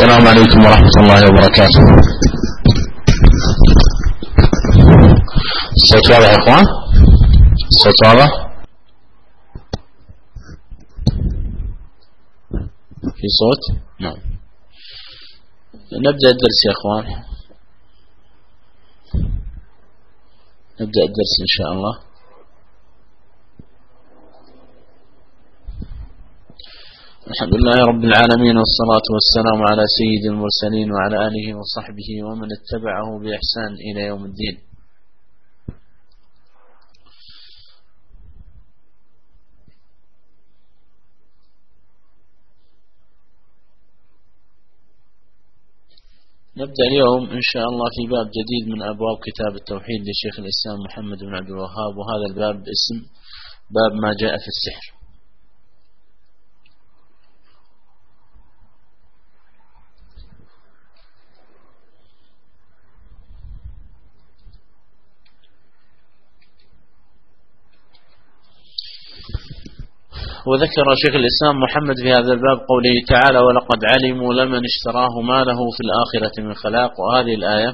السلام عليكم ورحمة الله وبركاته. الصوت واضح يا اخوان؟ الصوت واضح؟ في صوت؟ نعم. نبدأ الدرس يا اخوان، نبدأ الدرس ان شاء الله. الحمد لله رب العالمين، والصلاة والسلام على سيد المرسلين وعلى آله وصحبه ومن اتبعه بإحسان إلى يوم الدين. نبدأ اليوم إن شاء الله في باب جديد من أبواب كتاب التوحيد لشيخ الإسلام محمد بن عبد الوهاب، وهذا الباب باسم باب ما جاء في السحر. وذكر شيخ الإسلام محمد في هذا الباب قوله تعالى: ولقد علموا لمن اشتراه ما له في الآخرة من خلاق. وهذه الآية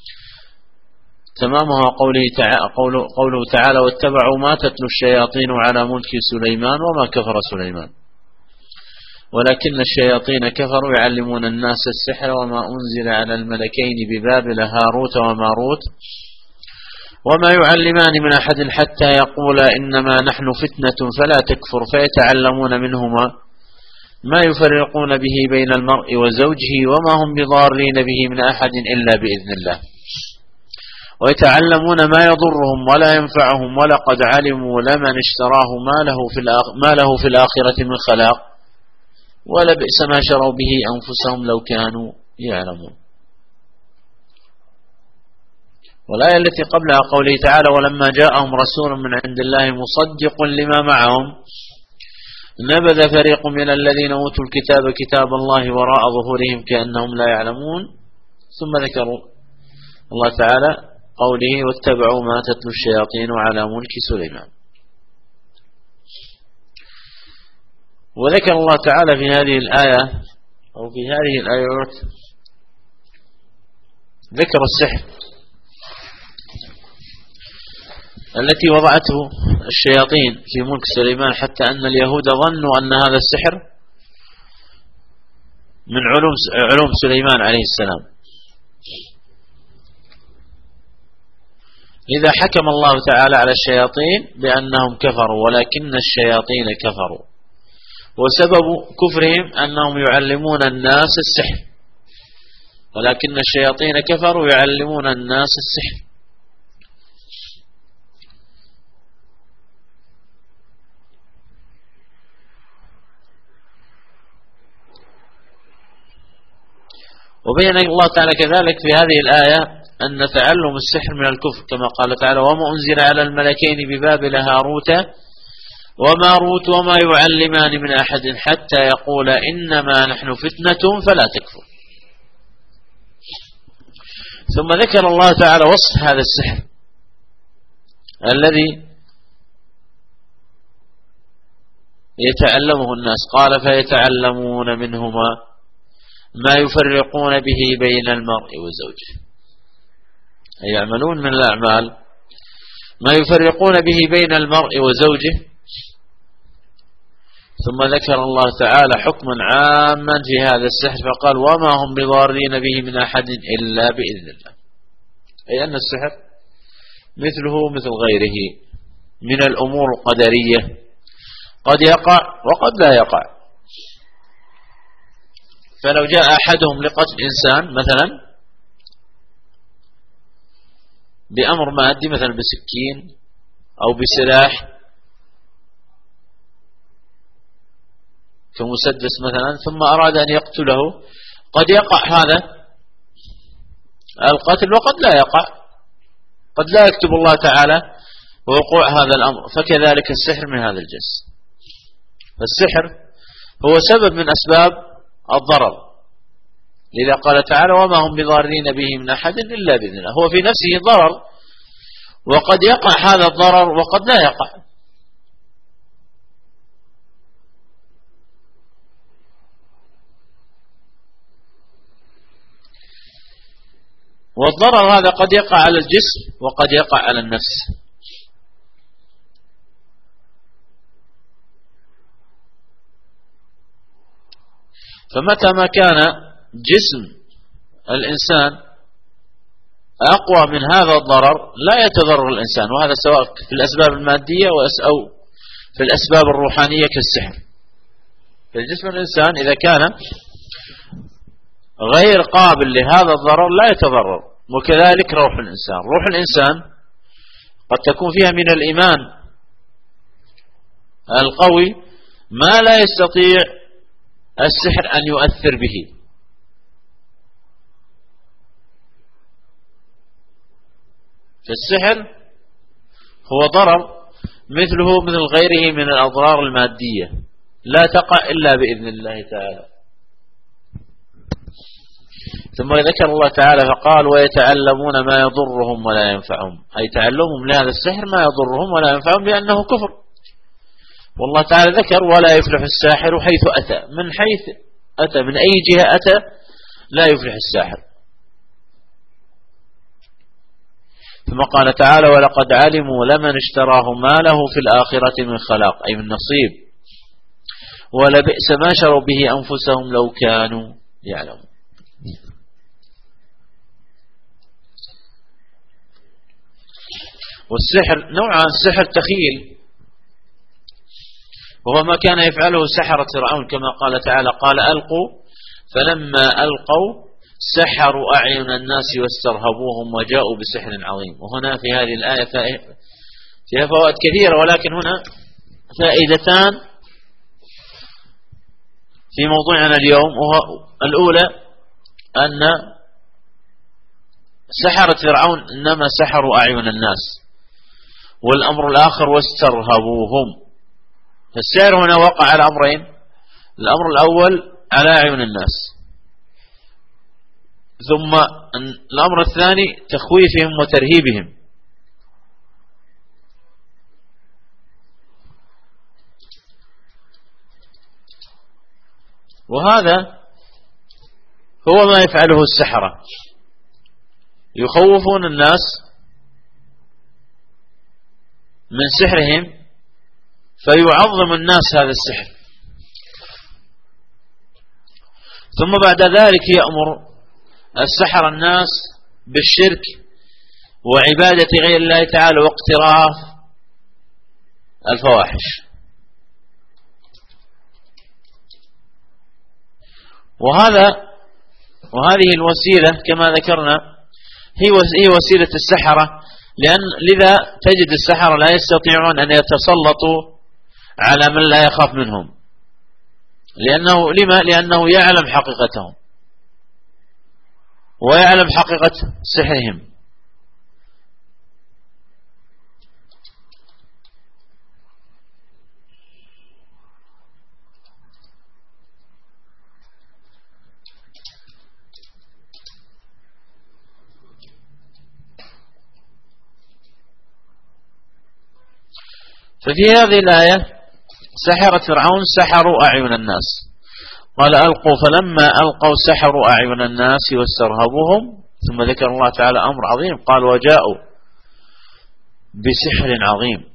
تمامها قوله تعالى: واتبعوا ما تتلو الشياطين على ملك سليمان وما كفر سليمان ولكن الشياطين كفروا يعلمون الناس السحر وما أنزل على الملكين ببابل هاروت وماروت وما يعلمان من أحد حتى يقولا إنما نحن فتنة فلا تكفر فيتعلمون منهما ما يفرقون به بين المرء وزوجه وما هم بضارين به من أحد إلا بإذن الله ويتعلمون ما يضرهم ولا ينفعهم ولقد علموا لمن اشتراه ما له في الآخرة من خلاق ولبئس ما شروا به أنفسهم لو كانوا يعلمون. والآية التي قبلها قوله تعالى: ولما جاءهم رسول من عند الله مصدق لما معهم نبذ فريق من الذين أوتوا الكتاب كتاب الله وراء ظهورهم كأنهم لا يعلمون. ثم ذكروا الله تعالى قوله: واتبعوا ما تتلو الشياطين على ملك سليمان. وذكر الله تعالى في هذه الآية أو في هذه الآيات ذكر السحر التي وضعته الشياطين في ملك سليمان، حتى أن اليهود ظنوا أن هذا السحر من علوم سليمان عليه السلام. لذا حكم الله تعالى على الشياطين بأنهم كفروا، ولكن الشياطين كفروا، وسبب كفرهم أنهم يعلمون الناس السحر، ولكن الشياطين كفروا يعلمون الناس السحر. وبين الله تعالى كذلك في هذه الآية أن تعلم السحر من الكفر، كما قال تعالى: وما أنزل على الملكين ببابل هاروت وماروت وما يعلمان من أحد حتى يقول إنما نحن فتنة فلا تكفر. ثم ذكر الله تعالى وصف هذا السحر الذي يتعلمه الناس، قال: فيتعلمون منهما ما يفرقون به بين المرء وزوجه، أي يعملون من الأعمال ما يفرقون به بين المرء وزوجه. ثم ذكر الله تعالى حكما عاما في هذا السحر فقال: وما هم بضارين به من أحد إلا بإذن الله، أي أن السحر مثله مثل غيره من الأمور القدرية، قد يقع وقد لا يقع. فلو جاء أحدهم لقتل إنسان مثلا بأمر مادي، مثلا بسكين أو بسلاح كمسدس مثلا، ثم أراد أن يقتله، قد يقع هذا القتل وقد لا يقع، قد لا يكتب الله تعالى وقوع هذا الأمر. فكذلك السحر من هذا الجنس. فالسحر هو سبب من أسباب الضرر، لذا قال تعالى: وما هم بضارين به من أحد إلا بإذن الله. هو في نفسه ضرر، وقد يقع هذا الضرر وقد لا يقع. والضرر هذا قد يقع على الجسم وقد يقع على النفس. فمتى ما كان جسم الإنسان أقوى من هذا الضرر لا يتضرر الإنسان، وهذا سواء في الأسباب المادية أو في الأسباب الروحانية كالسحر. فالجسم الإنسان إذا كان غير قابل لهذا الضرر لا يتضرر، وكذلك روح الإنسان. روح الإنسان قد تكون فيها من الإيمان القوي ما لا يستطيع السحر أن يؤثر به. فالسحر هو ضرر مثله مثل غيره من الأضرار المادية لا تقع إلا بإذن الله تعالى. ثم ذكر الله تعالى فقال ويتعلمون ما يضرهم ولا ينفعهم، أي تعلمهم لهذا السحر ما يضرهم ولا ينفعهم لأنه كفر. والله تعالى ذكر ولا يفلح الساحر حيث أتى، من حيث أتى من أي جهة أتى لا يفلح الساحر. ثم قال تعالى ولقد علموا لمن اشتراه ما له في الآخرة من خلاق، أي من نصيب، ولبئس ما شروا به أنفسهم لو كانوا يعلمون. والسحر نوعان، سحر تخيل وهو ما كان يفعله سحرة فرعون كما قال تعالى قال ألقوا فلما ألقوا سحروا أعين الناس واسترهبوهم وجاءوا بسحر عظيم. وهنا في هذه الآية فيها فوائد كثيرة، ولكن هنا فائدتان في موضوعنا اليوم. الأولى أن سحرة فرعون إنما سحروا أعين الناس، والأمر الآخر واسترهبوهم. فالسحر هنا وقع على أمرين، الأمر الأول على أعين الناس، ثم الأمر الثاني تخويفهم وترهيبهم. وهذا هو ما يفعله السحرة، يخوفون الناس من سحرهم فيعظم الناس هذا السحر، ثم بعد ذلك يأمر السحر الناس بالشرك وعبادة غير الله تعالى واقتراف الفواحش. وهذه الوسيلة كما ذكرنا هي وسيلة السحرة، لذا تجد السحرة لا يستطيعون أن يتسلطوا على من لا يخاف منهم، لأنه يعلم حقيقتهم ويعلم حقيقة سحرهم. ففي هذه الآية سحرة فرعون سحروا أعين الناس، قال ألقوا فلما ألقوا سحروا أعين الناس واسترهبوهم. ثم ذكر الله تعالى أمر عظيم قال وجاءوا بسحر عظيم.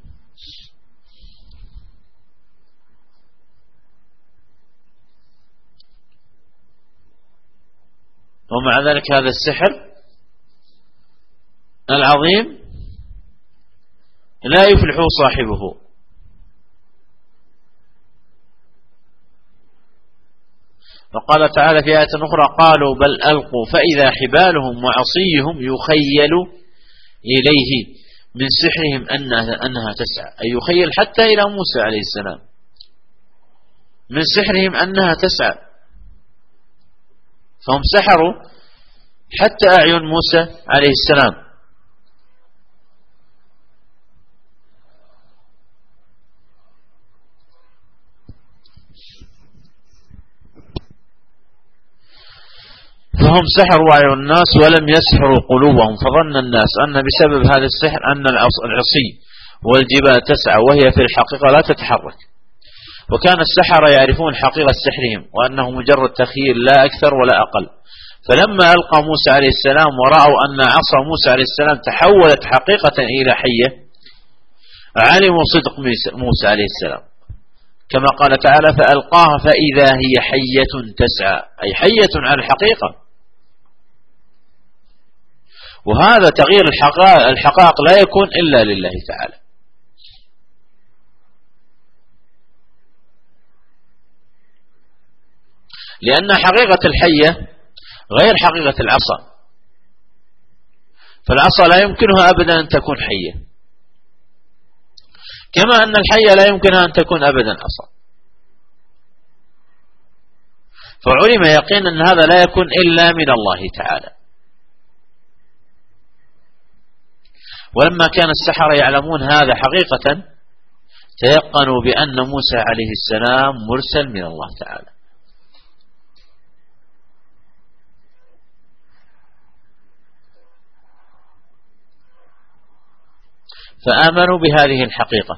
ومع ذلك هذا السحر العظيم لا يفلح صاحبه. وقال تعالى في آية أخرى قالوا بل ألقوا فإذا حبالهم وعصيهم يخيل إليه من سحرهم أنها تسعى، أي يخيل حتى إلى موسى عليه السلام من سحرهم أنها تسعى. فهم سحروا حتى أعين موسى عليه السلام. فهم سحروا أعين الناس ولم يسحروا قلوبهم، فظن الناس أن بسبب هذا السحر أن العصي والجبال تسعى وهي في الحقيقة لا تتحرك. وكان السحرة يعرفون حقيقة سحرهم وأنه مجرد تخيل لا أكثر ولا أقل، فلما ألقى موسى عليه السلام ورأوا أن عصا موسى عليه السلام تحولت حقيقة إلى حية، علموا صدق موسى عليه السلام، كما قال تعالى فألقاها فإذا هي حية تسعى، أي حية على الحقيقة. وهذا تغيير الحقائق لا يكون إلا لله تعالى. لأن حقيقة الحية غير حقيقة العصا، فالعصا لا يمكنها أبدا أن تكون حية، كما أن الحية لا يمكنها أن تكون أبدا عصا. فعلم يقينا أن هذا لا يكون إلا من الله تعالى. ولما كان السحرة يعلمون هذا حقيقة تيقنوا بأن موسى عليه السلام مرسل من الله تعالى. فآمنوا بهذه الحقيقة.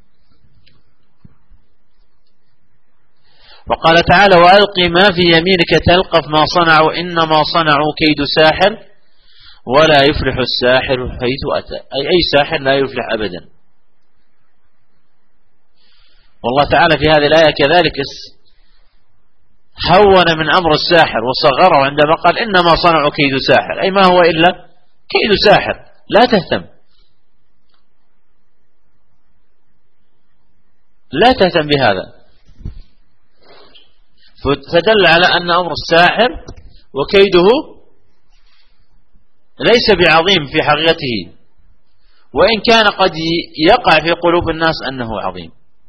وقال تعالى وألقي ما في يمينك تلقف ما صنعوا إنما صنعوا كيد ساحر ولا يفلح الساحر حيث أتى، أي ساحر لا يفلح أبدا. والله تعالى في هذه الآية كذلك هون من أمر الساحر وصغره عندما قال إنما صنعوا كيد ساحر، أي ما هو إلا كيد ساحر، لا تهتم، لا تهتم بهذا. فدل على أن أمر الساحر وكيده ليس بعظيم في حقيقته، وإن كان قد يقع في قلوب الناس أنه عظيم.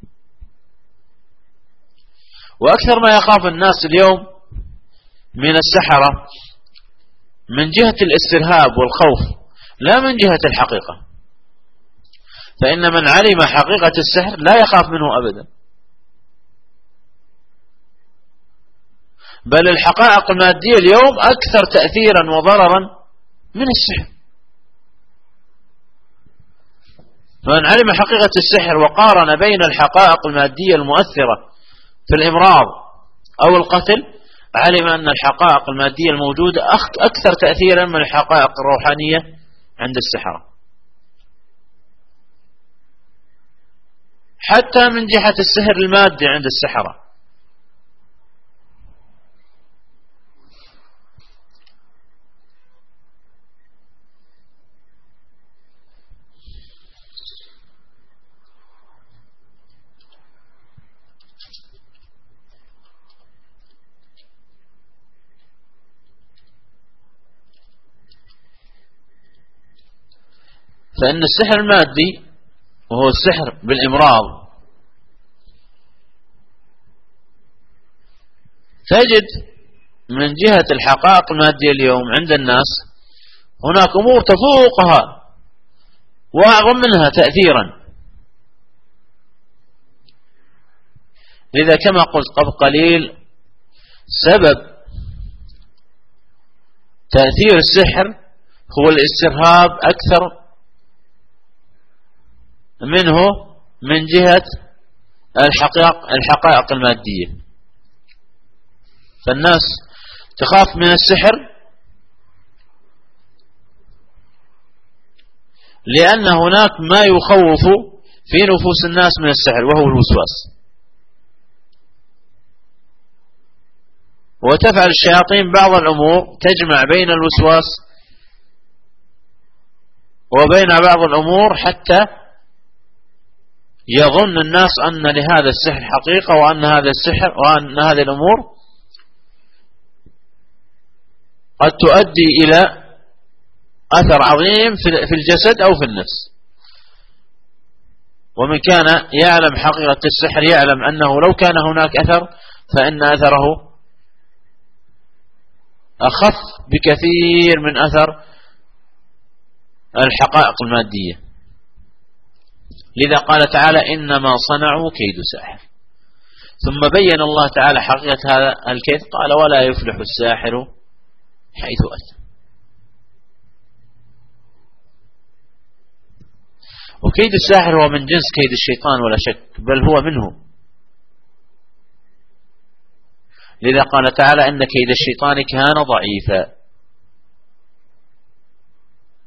وأكثر ما يخاف الناس اليوم من السحرة من جهة الاسترهاب والخوف، لا من جهة الحقيقة. فإن من علم حقيقة السحر لا يخاف منه أبدا، بل الحقائق المادية اليوم أكثر تأثيرا وضررا من السحر. فمن علم حقيقة السحر وقارن بين الحقائق المادية المؤثرة في الإمراض أو القتل، علم أن الحقائق المادية الموجودة أكثر تأثيرا من الحقائق الروحانية عند السحرة، حتى من جهة السحر المادي عند السحرة. فإن السحر المادي وهو السحر بالإمراض تجد من جهة الحقائق المادية اليوم عند الناس هناك أمور تفوقها وأعظم منها تأثيرا. لذا كما قلت قبل قليل سبب تأثير السحر هو الاسترهاب أكثر منه من جهة الحقائق المادية. فالناس تخاف من السحر لأن هناك ما يخوف في نفوس الناس من السحر وهو الوسواس. وتفعل الشياطين بعض الأمور تجمع بين الوسواس وبين بعض الأمور حتى يظن الناس أن لهذا السحر حقيقة وأن هذا السحر وأن هذه الأمور قد تؤدي إلى أثر عظيم في الجسد أو في النفس. ومن كان يعلم حقيقة السحر يعلم أنه لو كان هناك أثر فإن أثره أخف بكثير من أثر الحقائق المادية. لذا قال تعالى إنما صنعوا كيد ساحر، ثم بين الله تعالى حقيقة هذا الكيد قال ولا يفلح الساحر حيث أتى. وكيد الساحر هو من جنس كيد الشيطان ولا شك، بل هو منه. لذا قال تعالى إن كيد الشيطان كان ضعيفا.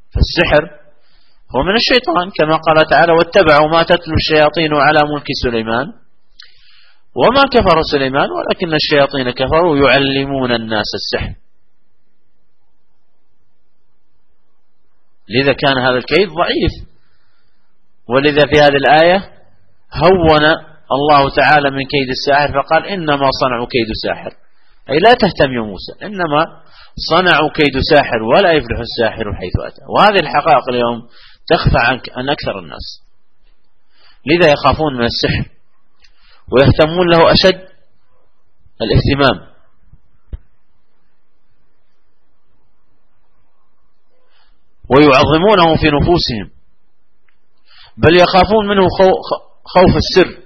فالسحر هو من الشيطان كما قال تعالى واتبعوا ما تتلو الشياطين على ملك سليمان وما كفر سليمان ولكن الشياطين كفروا يعلمون الناس السحر. لذا كان هذا الكيد ضعيف، ولذا في هذه الآية هون الله تعالى من كيد الساحر فقال إنما صنعوا كيد ساحر، أي لا تهتم يا موسى، إنما صنعوا كيد ساحر ولا يفلح الساحر حيث أتى. وهذه الحقائق اليوم تخفى عن أكثر الناس، لذا يخافون من السحر ويهتمون له أشد الاهتمام. ويعظمونه في نفوسهم، بل يخافون منه خوف السر،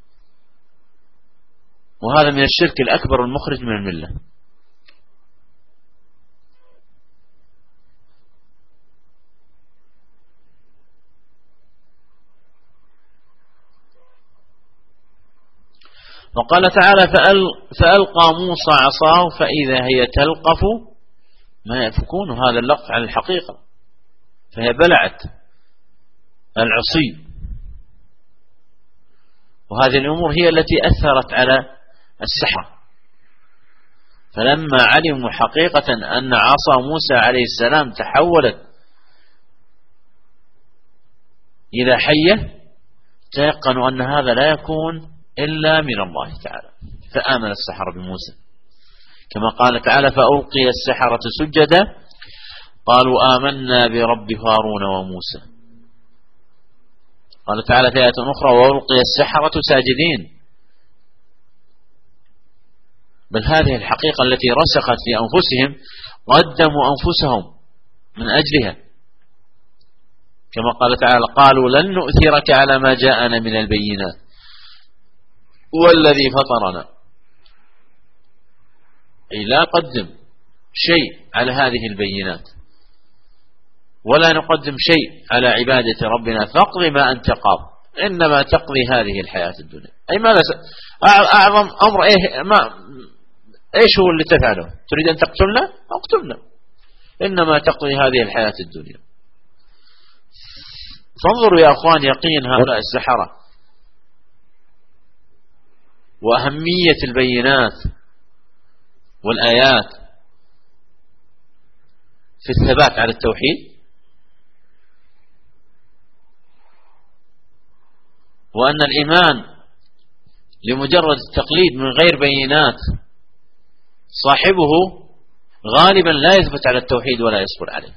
وهذا من الشرك الأكبر المخرج من الملة. وقال تعالى فألقى موسى عصاه فإذا هي تلقف ما يفكون، هذا اللقف على الحقيقة، فهي بلعت العصي. وهذه الأمور هي التي أثرت على السحرة، فلما علموا حقيقة أن عصا موسى عليه السلام تحولت إلى حية تيقنوا أن هذا لا يكون إلا من الله تعالى، فآمن السحرة بموسى كما قال تعالى فألقي السحرة سجدا قالوا آمنا برب هارون وموسى. قال تعالى في آية أخرى وألقي السحرة ساجدين. بل هذه الحقيقة التي رسخت في أنفسهم قدموا أنفسهم من أجلها، كما قال تعالى قالوا لن نؤثرك على ما جاءنا من البينات والذي فطرنا، أي لا قدم شيء على هذه البينات ولا نقدم شيء على عبادة ربنا فاقضي ما أنت قاض إنما تقضي هذه الحياة الدنيا. أي ماذا أعظم أمر إيش هو اللي تفعله؟ تريد أن تقتلنا؟ اقتلنا، إنما تقضي هذه الحياة الدنيا. فانظروا يا أخوان يقين هؤلاء السحرة وأهمية البينات والآيات في الثبات على التوحيد، وأن الإيمان لمجرد التقليد من غير بينات صاحبه غالبا لا يثبت على التوحيد ولا يصبر عليه،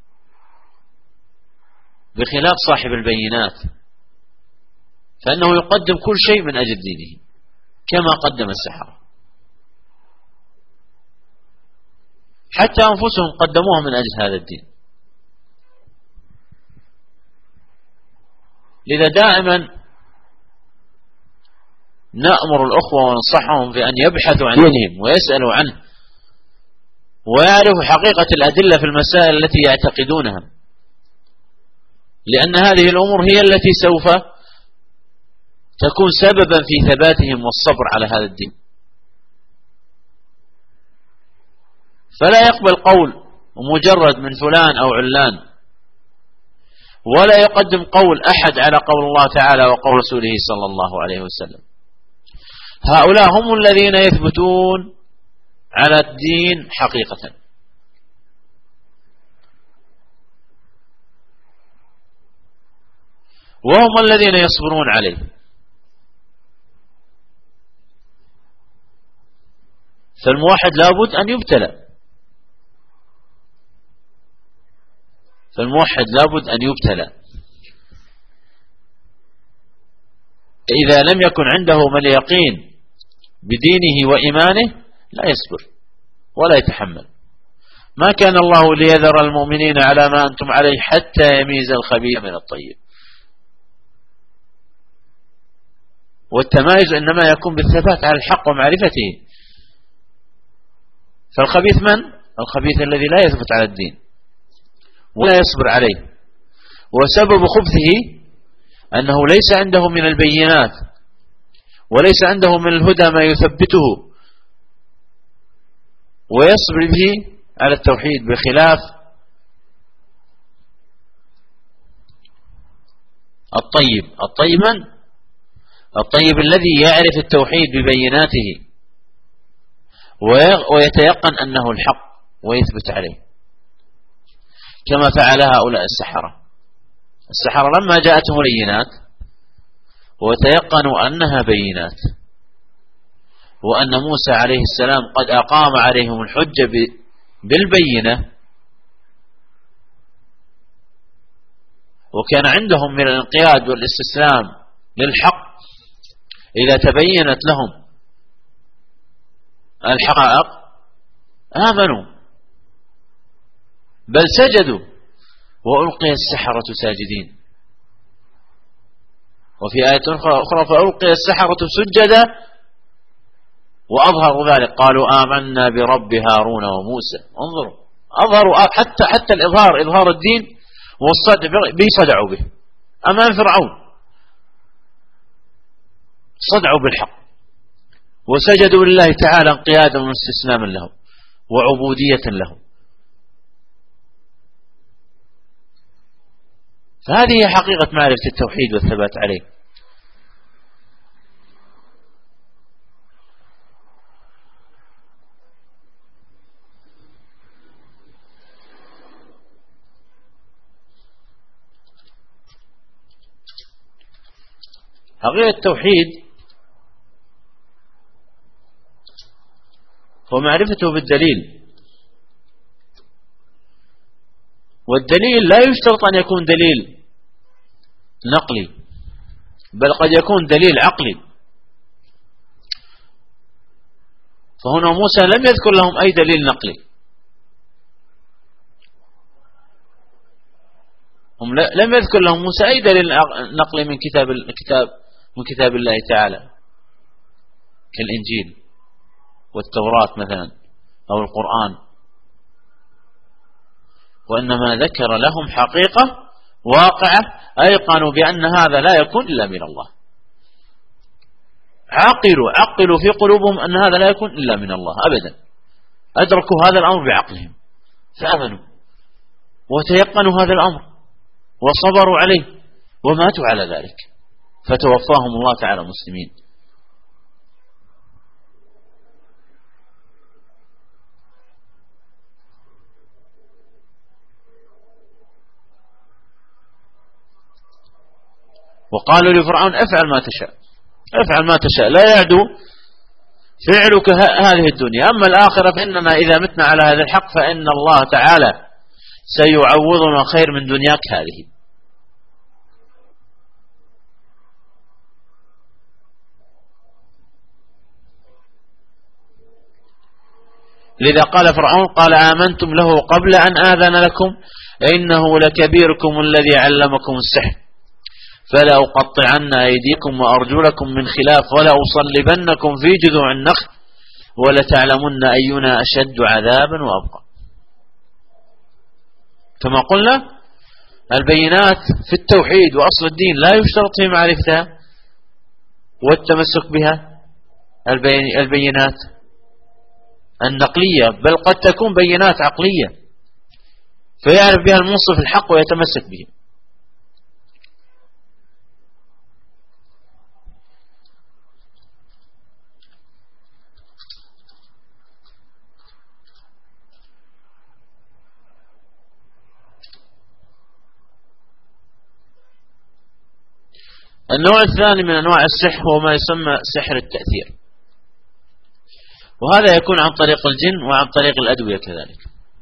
بخلاف صاحب البينات فإنه يقدم كل شيء من أجل دينه كما قدم السحرة، حتى أنفسهم قدموها من أجل هذا الدين. لذا دائما نأمر الأخوة وننصحهم في أن يبحثوا عن دينهم ويسألوا عنه ويعرفوا حقيقة الأدلة في المسائل التي يعتقدونها، لأن هذه الأمور هي التي سوف تكون سببا في ثباتهم والصبر على هذا الدين. فلا يقبل قول مجرد من فلان أو علان، ولا يقدم قول أحد على قول الله تعالى وقول رسوله صلى الله عليه وسلم. هؤلاء هم الذين يثبتون على الدين حقيقة، وهم الذين يصبرون عليه. فالموحد لابد أن يبتلى، فالموحد لابد أن يبتلى. إذا لم يكن عنده من اليقين بدينه وإيمانه لا يصبر ولا يتحمل. ما كان الله ليذر المؤمنين على ما أنتم عليه حتى يميز الخبيث من الطيب. والتمايز إنما يكون بالثبات على الحق ومعرفته. فالخبيث من؟ الخبيث الذي لا يثبت على الدين ولا يصبر عليه، وسبب خبثه أنه ليس عنده من البينات وليس عنده من الهدى ما يثبته ويصبر به على التوحيد، بخلاف الطيب من؟ الطيب الذي يعرف التوحيد ببيناته ويتيقن أنه الحق ويثبت عليه، كما فعل هؤلاء السحرة لما جاءتهم بينات وتيقنوا أنها بينات، وأن موسى عليه السلام قد أقام عليهم الحجة بالبينة، وكان عندهم من الانقياد والاستسلام للحق إذا تبينت لهم الحقائق آمنوا بل سجدوا وألقي السحرة ساجدين. وفي آية أخرى فألقي السحرة سجدا وأظهروا ذلك قالوا آمنا برب هارون وموسى. انظروا، أظهروا حتى إظهار الدين والصدع به، صدعوا به أمام فرعون، صدعوا بالحق وسجدوا لله تعالى انقيادا واستسلاما له وعبودية له. فهذه هي حقيقة معرفة التوحيد والثبات عليه. حقيقة التوحيد هو معرفته بالدليل، والدليل لا يشترط أن يكون دليل نقلي، بل قد يكون دليل عقلي. فهنا موسى لم يذكر لهم أي دليل نقلي، لم يذكر لهم موسى أي دليل نقلي من كتاب الله تعالى كالإنجيل والتوراة مثلا أو القرآن، وإنما ذكر لهم حقيقة واقعة أيقنوا بأن هذا لا يكون إلا من الله. عقلوا في قلوبهم أن هذا لا يكون إلا من الله أبدا، أدركوا هذا الأمر بعقلهم فآمنوا وتيقنوا هذا الأمر وصبروا عليه وماتوا على ذلك، فتوفاهم الله تعالى مسلمين. وقالوا لفرعون افعل ما تشاء لا يعدو فعلك هذه الدنيا، أما الآخرة فإننا إذا متنا على هذا الحق فإن الله تعالى سيعوضنا خير من دنياك هذه. لذا قال فرعون قال آمنتم له قبل أن آذن لكم إنه لكبيركم الذي علمكم السحر فلا أقطعن أيديكم وأرجلكم من خلاف ولا أصلبنكم في جذوع النخل ولتعلمن أينا أشد عذابا وأبقى. كما قلنا البينات في التوحيد وأصل الدين لا يشترط في معرفتها والتمسك بها البينات النقلية، بل قد تكون بينات عقلية فيعرف بها المنصف الحق ويتمسك به. النوع الثاني من أنواع السحر هو ما يسمى سحر التأثير، وهذا يكون عن طريق الجن وعن طريق الأدوية كذلك،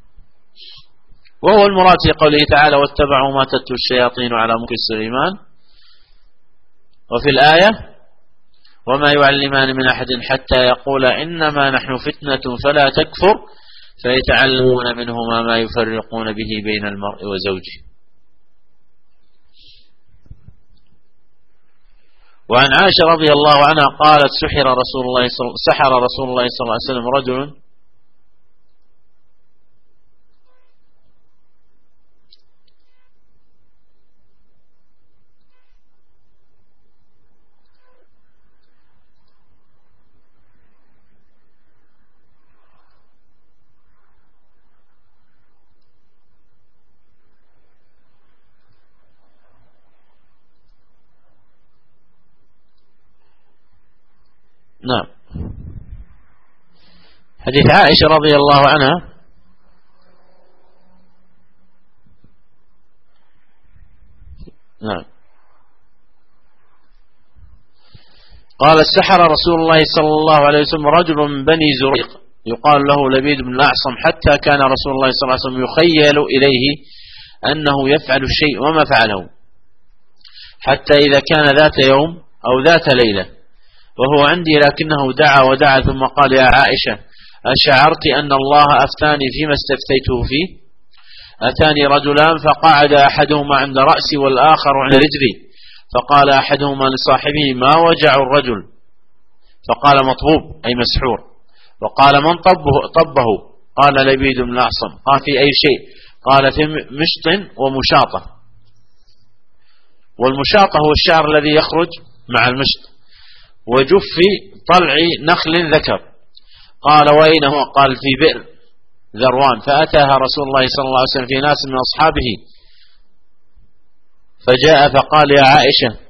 وهو المراد في قوله تعالى واتبعوا ما تتلو الشياطين على ملك سليمان، وفي الآية وما يعلمان من أحد حتى يقولا إنما نحن فتنة فلا تكفر فيتعلمون منهما ما يفرقون به بين المرء وزوجه. وعن عائشة رضي الله عنها قالت سحر رسول الله صلى الله عليه وسلم رجل نعم. حديث عائشة رضي الله عنها نعم قال السحر رسول الله صلى الله عليه وسلم رجل من بني زريق يقال له لبيد بن الأعصم، حتى كان رسول الله صلى الله عليه وسلم يخيل إليه أنه يفعل الشيء وما فعله، حتى إذا كان ذات يوم أو ذات ليلة وهو عندي لكنه دعا ودعا ثم قال: يا عائشة، أشعرت أن الله أفتاني فيما استفتيته فيه؟ أتاني رجلان فقعد أحدهما عند رأسي والآخر عند رجلي، فقال أحدهما لصاحبه: ما وجع الرجل؟ فقال: مطبوب أي مسحور. وقال: من طبه؟ قال: لبيد بن الأعصم. قال: في أي شيء؟ قال: في مشط ومشاطة. والمشاطة هو الشعر الذي يخرج مع المشط، وجف طلع نخل ذكر. قال: وأين هو؟ قال: في بئر ذروان. فأتاها رسول الله صلى الله عليه وسلم في ناس من أصحابه، فجاء فقال: يا عائشة،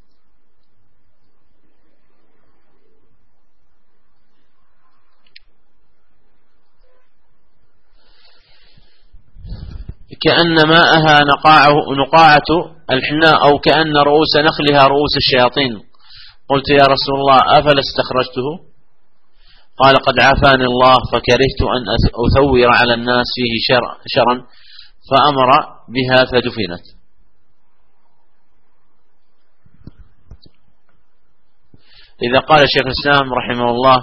كأن ماءها نقاعة الحناء، أو كأن رؤوس نخلها رؤوس الشياطين. قلت: يا رسول الله، أفلا استخرجته؟ قال: قد عافاني الله، فكرهت أن أثور على الناس فيه شرا، فأمر بها فدفنت. إذا قال الشيخ الإسلام رحمه الله: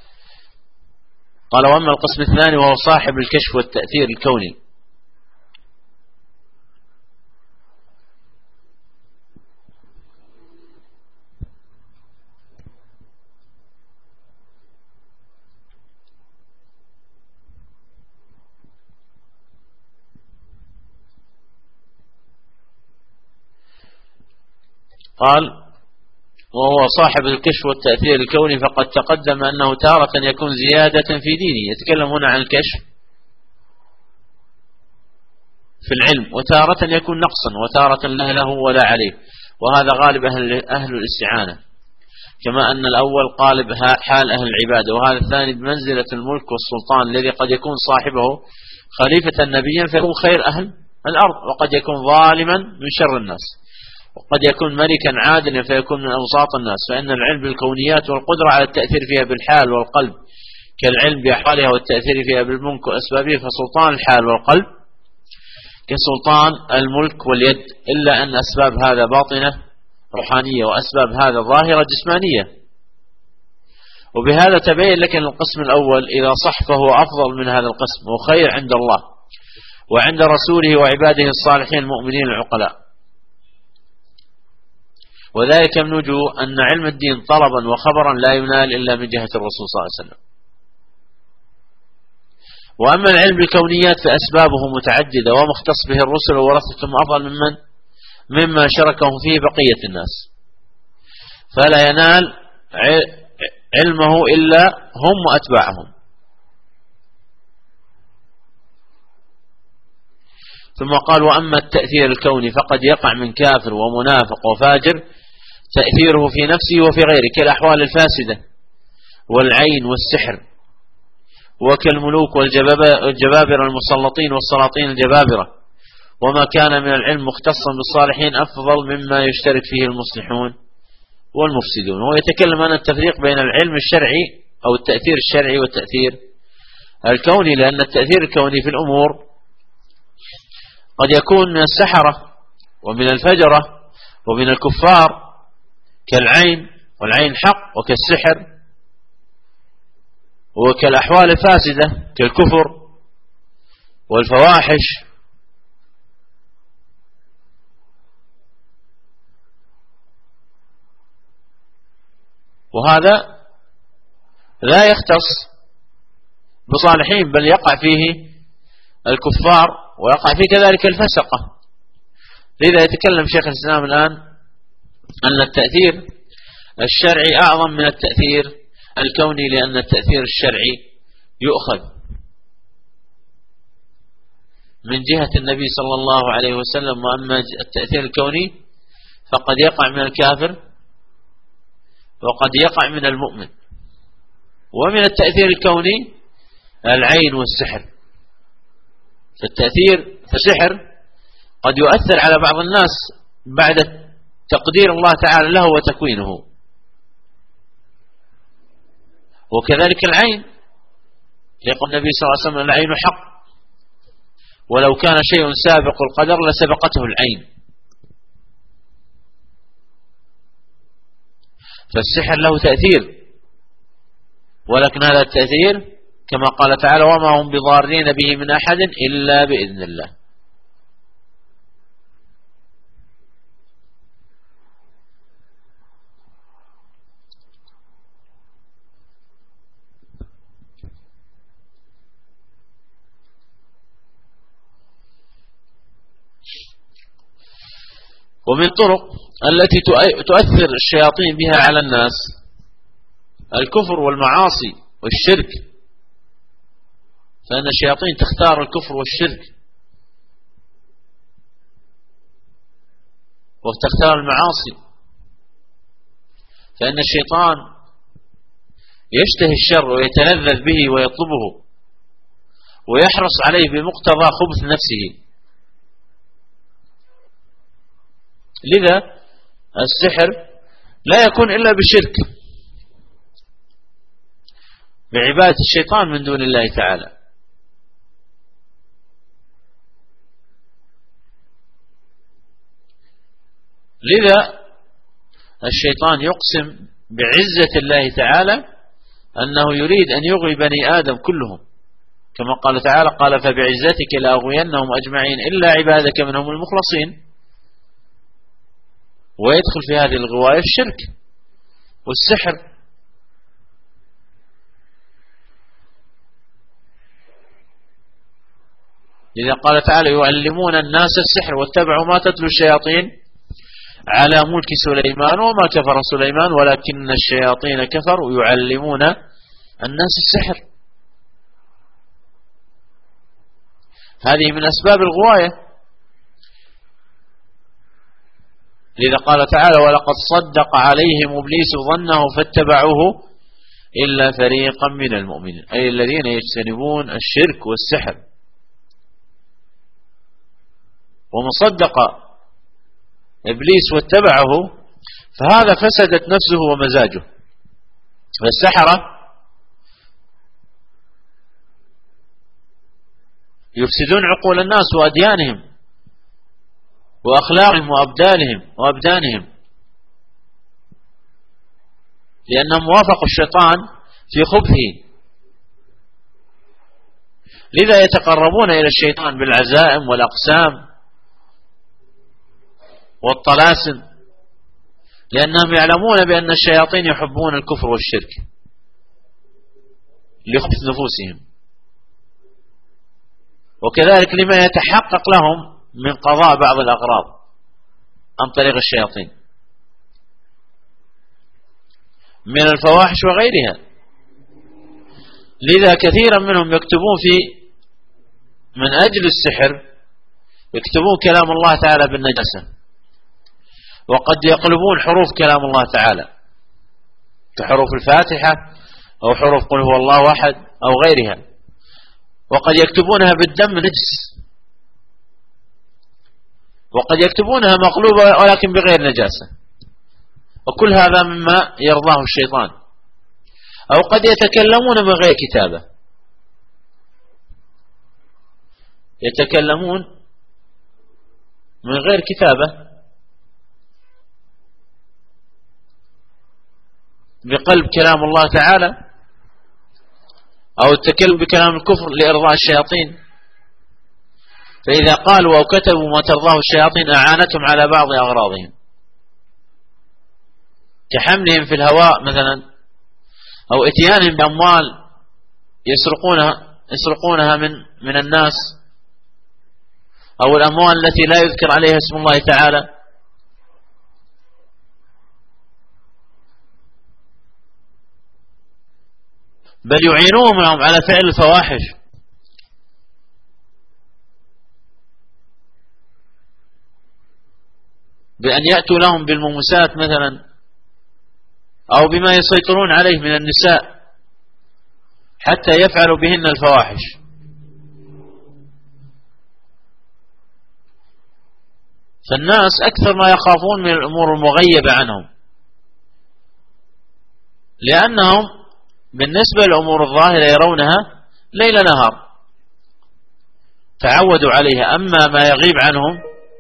قال: وأما القسم الثاني وهو صاحب الكشف والتأثير الكوني، قال: وهو صاحب الكشف والتأثير الكوني، فقد تقدم أنه تارة يكون زيادة في دينه، يتكلم هنا عن الكشف في العلم، وتارة يكون نقصا، وتارة لا له ولا عليه، وهذا غالب أهل الاستعانة، كما أن الأول غالب حال أهل العبادة، وهذا الثاني بمنزلة الملك والسلطان، الذي قد يكون صاحبه خليفة نبيا فيكون خير أهل الأرض، وقد يكون ظالما من شر الناس، وقد يكون ملكا عادلا فيكون من أوساط الناس. فإن العلم بالكونيات والقدرة على التأثير فيها بالحال والقلب كالعلم بأحوالها والتأثير فيها بالملك وأسبابه، فسلطان الحال والقلب كسلطان الملك واليد، إلا أن أسباب هذا باطنة روحانية، وأسباب هذا ظاهرة جسمانية. وبهذا تبين لك أن القسم الأول إذا صح فهو أفضل من هذا القسم، وخير عند الله وعند رسوله وعباده الصالحين المؤمنين العقلاء. وذلك من وجوه أن علم الدين طلبا وخبرا لا ينال إلا من جهة الرسول صلى الله عليه وسلم. وأما العلم بالكونيات فأسبابه متعددة ومختص به الرسل وورثتهم أفضل مما شركهم فيه بقية الناس، فلا ينال علمه إلا هم وأتباعهم. ثم قال: وأما التأثير الكوني فقد يقع من كافر ومنافق وفاجر تأثيره في نفسه وفي غيره، كالأحوال الفاسدة والعين والسحر، وكالملوك والجبابرة المسلطين والسلاطين الجبابرة. وما كان من العلم مختصا بالصالحين أفضل مما يشترك فيه المصلحون والمفسدون. هو يتكلم عن التفريق بين العلم الشرعي أو التأثير الشرعي والتأثير الكوني، لأن التأثير الكوني في الأمور قد يكون من السحرة ومن الفجرة ومن الكفار كالعين، والعين حق، وكالسحر، وكالأحوال الفاسدة كالكفر والفواحش. وهذا لا يختص بصالحين، بل يقع فيه الكفار ويقع فيه كذلك الفسقة. لذا يتكلم شيخ الإسلام الآن أن التأثير الشرعي أعظم من التأثير الكوني، لأن التأثير الشرعي يؤخذ من جهة النبي صلى الله عليه وسلم، وأما التأثير الكوني فقد يقع من الكافر وقد يقع من المؤمن. ومن التأثير الكوني العين والسحر. فالتأثير في السحر قد يؤثر على بعض الناس بعد تقدير الله تعالى له وتكوينه. وكذلك العين، يقول النبي صلى الله عليه وسلم: العين حق، ولو كان شيء سابق القدر لسبقته العين. فالسحر له تأثير، ولكن هذا التأثير كما قال تعالى: وما هم بضارين به من أحد إلا بإذن الله. ومن الطرق التي تؤثر الشياطين بها على الناس الكفر والمعاصي والشرك، فإن الشياطين تختار الكفر والشرك وتختار المعاصي، فإن الشيطان يشتهي الشر ويتلذذ به ويطلبه ويحرص عليه بمقتضى خبث نفسه. لذا السحر لا يكون إلا بشرك، بعبادة الشيطان من دون الله تعالى. لذا الشيطان يقسم بعزة الله تعالى أنه يريد أن يغوي بني آدم كلهم، كما قال تعالى: قال فبعزتك لأغوينهم أجمعين إلا عبادك منهم المخلصين. ويدخل في هذه الغواية الشرك والسحر. إذا قال تعالى: يعلمون الناس السحر واتبعوا ما تتلو الشياطين على ملك سليمان وما كفر سليمان ولكن الشياطين كفروا يعلمون الناس السحر. هذه من أسباب الغواية. لذا قال تعالى: ولقد صدق عليهم إبليس ظنه فاتبعوه إلا فريقا من المؤمنين، أي الذين يجتنبون الشرك والسحر. ومن صدق إبليس واتبعه فهذا فسدت نفسه ومزاجه. فالسحرة يفسدون عقول الناس وأديانهم وأخلاقهم وأبدانهم لأنهم وافقوا الشيطان في خبثه. لذا يتقربون إلى الشيطان بالعزائم والأقسام والطلاسم، لأنهم يعلمون بأن الشياطين يحبون الكفر والشرك لخبث نفوسهم، وكذلك لما يتحقق لهم من قضاء بعض الأغراض عن طريق الشياطين من الفواحش وغيرها. لذا كثيرا منهم يكتبون من أجل السحر يكتبون كلام الله تعالى بالنجاسة، وقد يقلبون حروف كلام الله تعالى كحروف الفاتحة أو حروف قل هو الله أحد أو غيرها، وقد يكتبونها بالدم نجس، وقد يكتبونها مقلوبة ولكن بغير نجاسة، وكل هذا مما يرضاه الشيطان. أو قد يتكلمون من غير كتابة، يتكلمون من غير كتابة بقلب كلام الله تعالى، أو التكلم بكلام الكفر لإرضاء الشياطين. فإذا قالوا أو كتبوا ما ترضاه الشياطين أعانتهم على بعض أغراضهم، كحملهم في الهواء مثلا، أو اتيانهم بأموال يسرقونها من الناس، أو الأموال التي لا يذكر عليها اسم الله تعالى. بل يعينونهم على فعل الفواحش، بأن يأتوا لهم بالممسات مثلا، أو بما يسيطرون عليه من النساء حتى يفعلوا بهن الفواحش. فالناس أكثر ما يخافون من الأمور المغيبة عنهم، لأنهم بالنسبة للأمور الظاهرة يرونها ليل نهار، تعودوا عليها. أما ما يغيب عنهم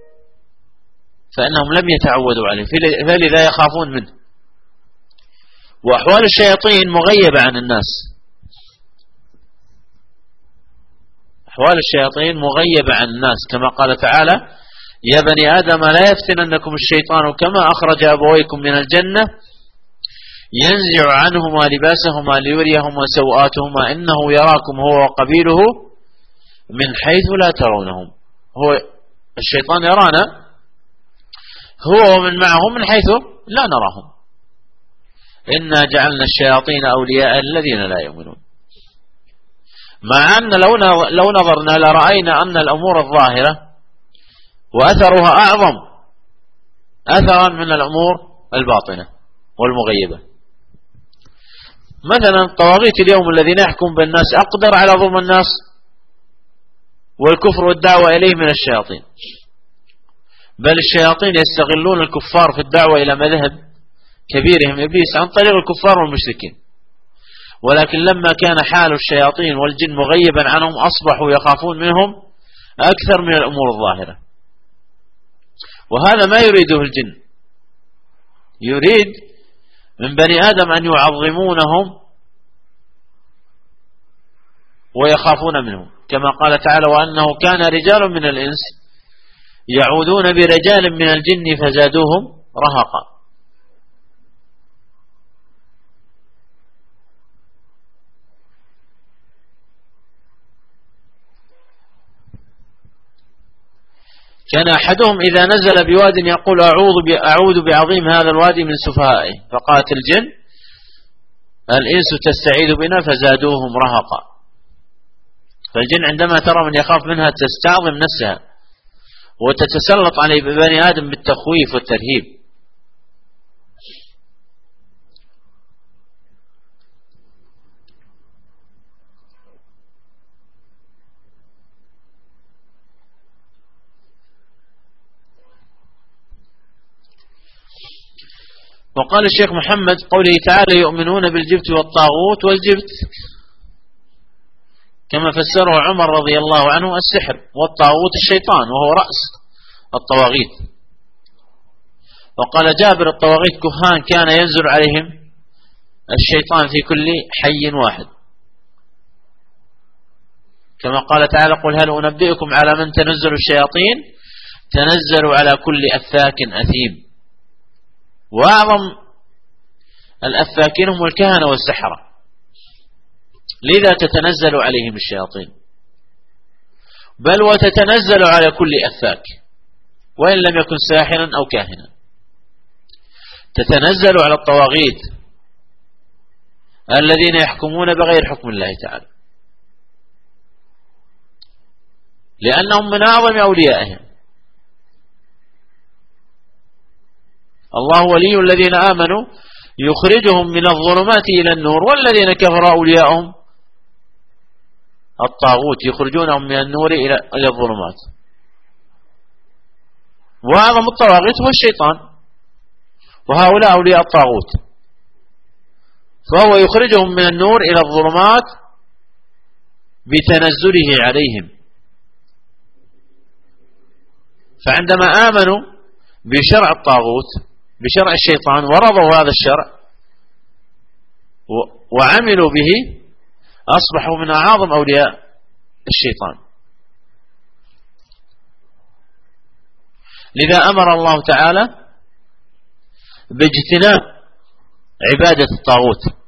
فإنهم لم يتعودوا عليه، فلذا يخافون منه. وأحوال الشياطين مغيبة عن الناس، أحوال الشياطين مغيبة عن الناس، كما قال تعالى: يا بني آدم لا يفتننكم الشيطان كما أخرج أبويكم من الجنة ينزع عنهما لباسهما ليريهما سوآتهما إنه يراكم هو وقبيله من حيث لا ترونهم. هو الشيطان يرانا هو ومن معه من حيث لا نراهم. إنا جعلنا الشياطين أولياء الذين لا يؤمنون. مع أن لو نظرنا لرأينا أن الأمور الظاهرة وأثرها أعظم أثرا من الأمور الباطنة والمغيبة. مثلا طواغيت اليوم الذين يحكم بالناس أقدر على ظلم الناس والكفر والدعوة إليه من الشياطين، بل الشياطين يستغلون الكفار في الدعوة إلى مذهب كبيرهم إبليس عن طريق الكفار والمشركين. ولكن لما كان حال الشياطين والجن مغيبا عنهم أصبحوا يخافون منهم أكثر من الأمور الظاهرة. وهذا ما يريده الجن، يريد من بني آدم أن يعظمونهم ويخافون منهم، كما قال تعالى: وأنه كان رجال من الإنس يعوذون برجال من الجن فزادوهم رهقا. كان أحدهم إذا نزل بواد يقول: أعوذ بعظيم هذا الوادي من سفهائه، فقالت الجن: الإنس تستعيذ بنا فزادوهم رهقا. فالجن عندما ترى من يخاف منها تستعظم نفسها وتتسلط عليه بني آدم بالتخويف والترهيب. وقال الشيخ محمد: قوله تعالى: يؤمنون بالجبت والطاغوت. والجبت كما فسره عمر رضي الله عنه السحر، والطاغوت الشيطان وهو رأس الطواغيت. وقال جابر: الطواغيت كهان كان ينزل عليهم الشيطان في كل حي واحد، كما قال تعالى: قل هل أنبئكم على من تنزل الشياطين تنزل على كل أفاك أثيم. وأعظم الأفاكين هم الكهنة والسحرة، لذا تتنزل عليهم الشياطين، بل وتتنزل على كل أفاك وإن لم يكن ساحرا أو كاهنا، تتنزل على الطواغيت الذين يحكمون بغير حكم الله تعالى، لأنهم من أعظم أوليائهم. الله ولي الذين آمنوا يخرجهم من الظلمات إلى النور، والذين كفروا أولياءهم الطاغوت يخرجونهم من النور إلى الظلمات. وأعظم الطواغيت هو الشيطان، وهؤلاء أولياء الطاغوت، فهو يخرجهم من النور إلى الظلمات بتنزله عليهم. فعندما آمنوا بشرع الطاغوت بشرع الشيطان ورضوا هذا الشرع وعملوا به أصبحوا من أعظم أولياء الشيطان. لذا أمر الله تعالى باجتناب عبادة الطاغوت،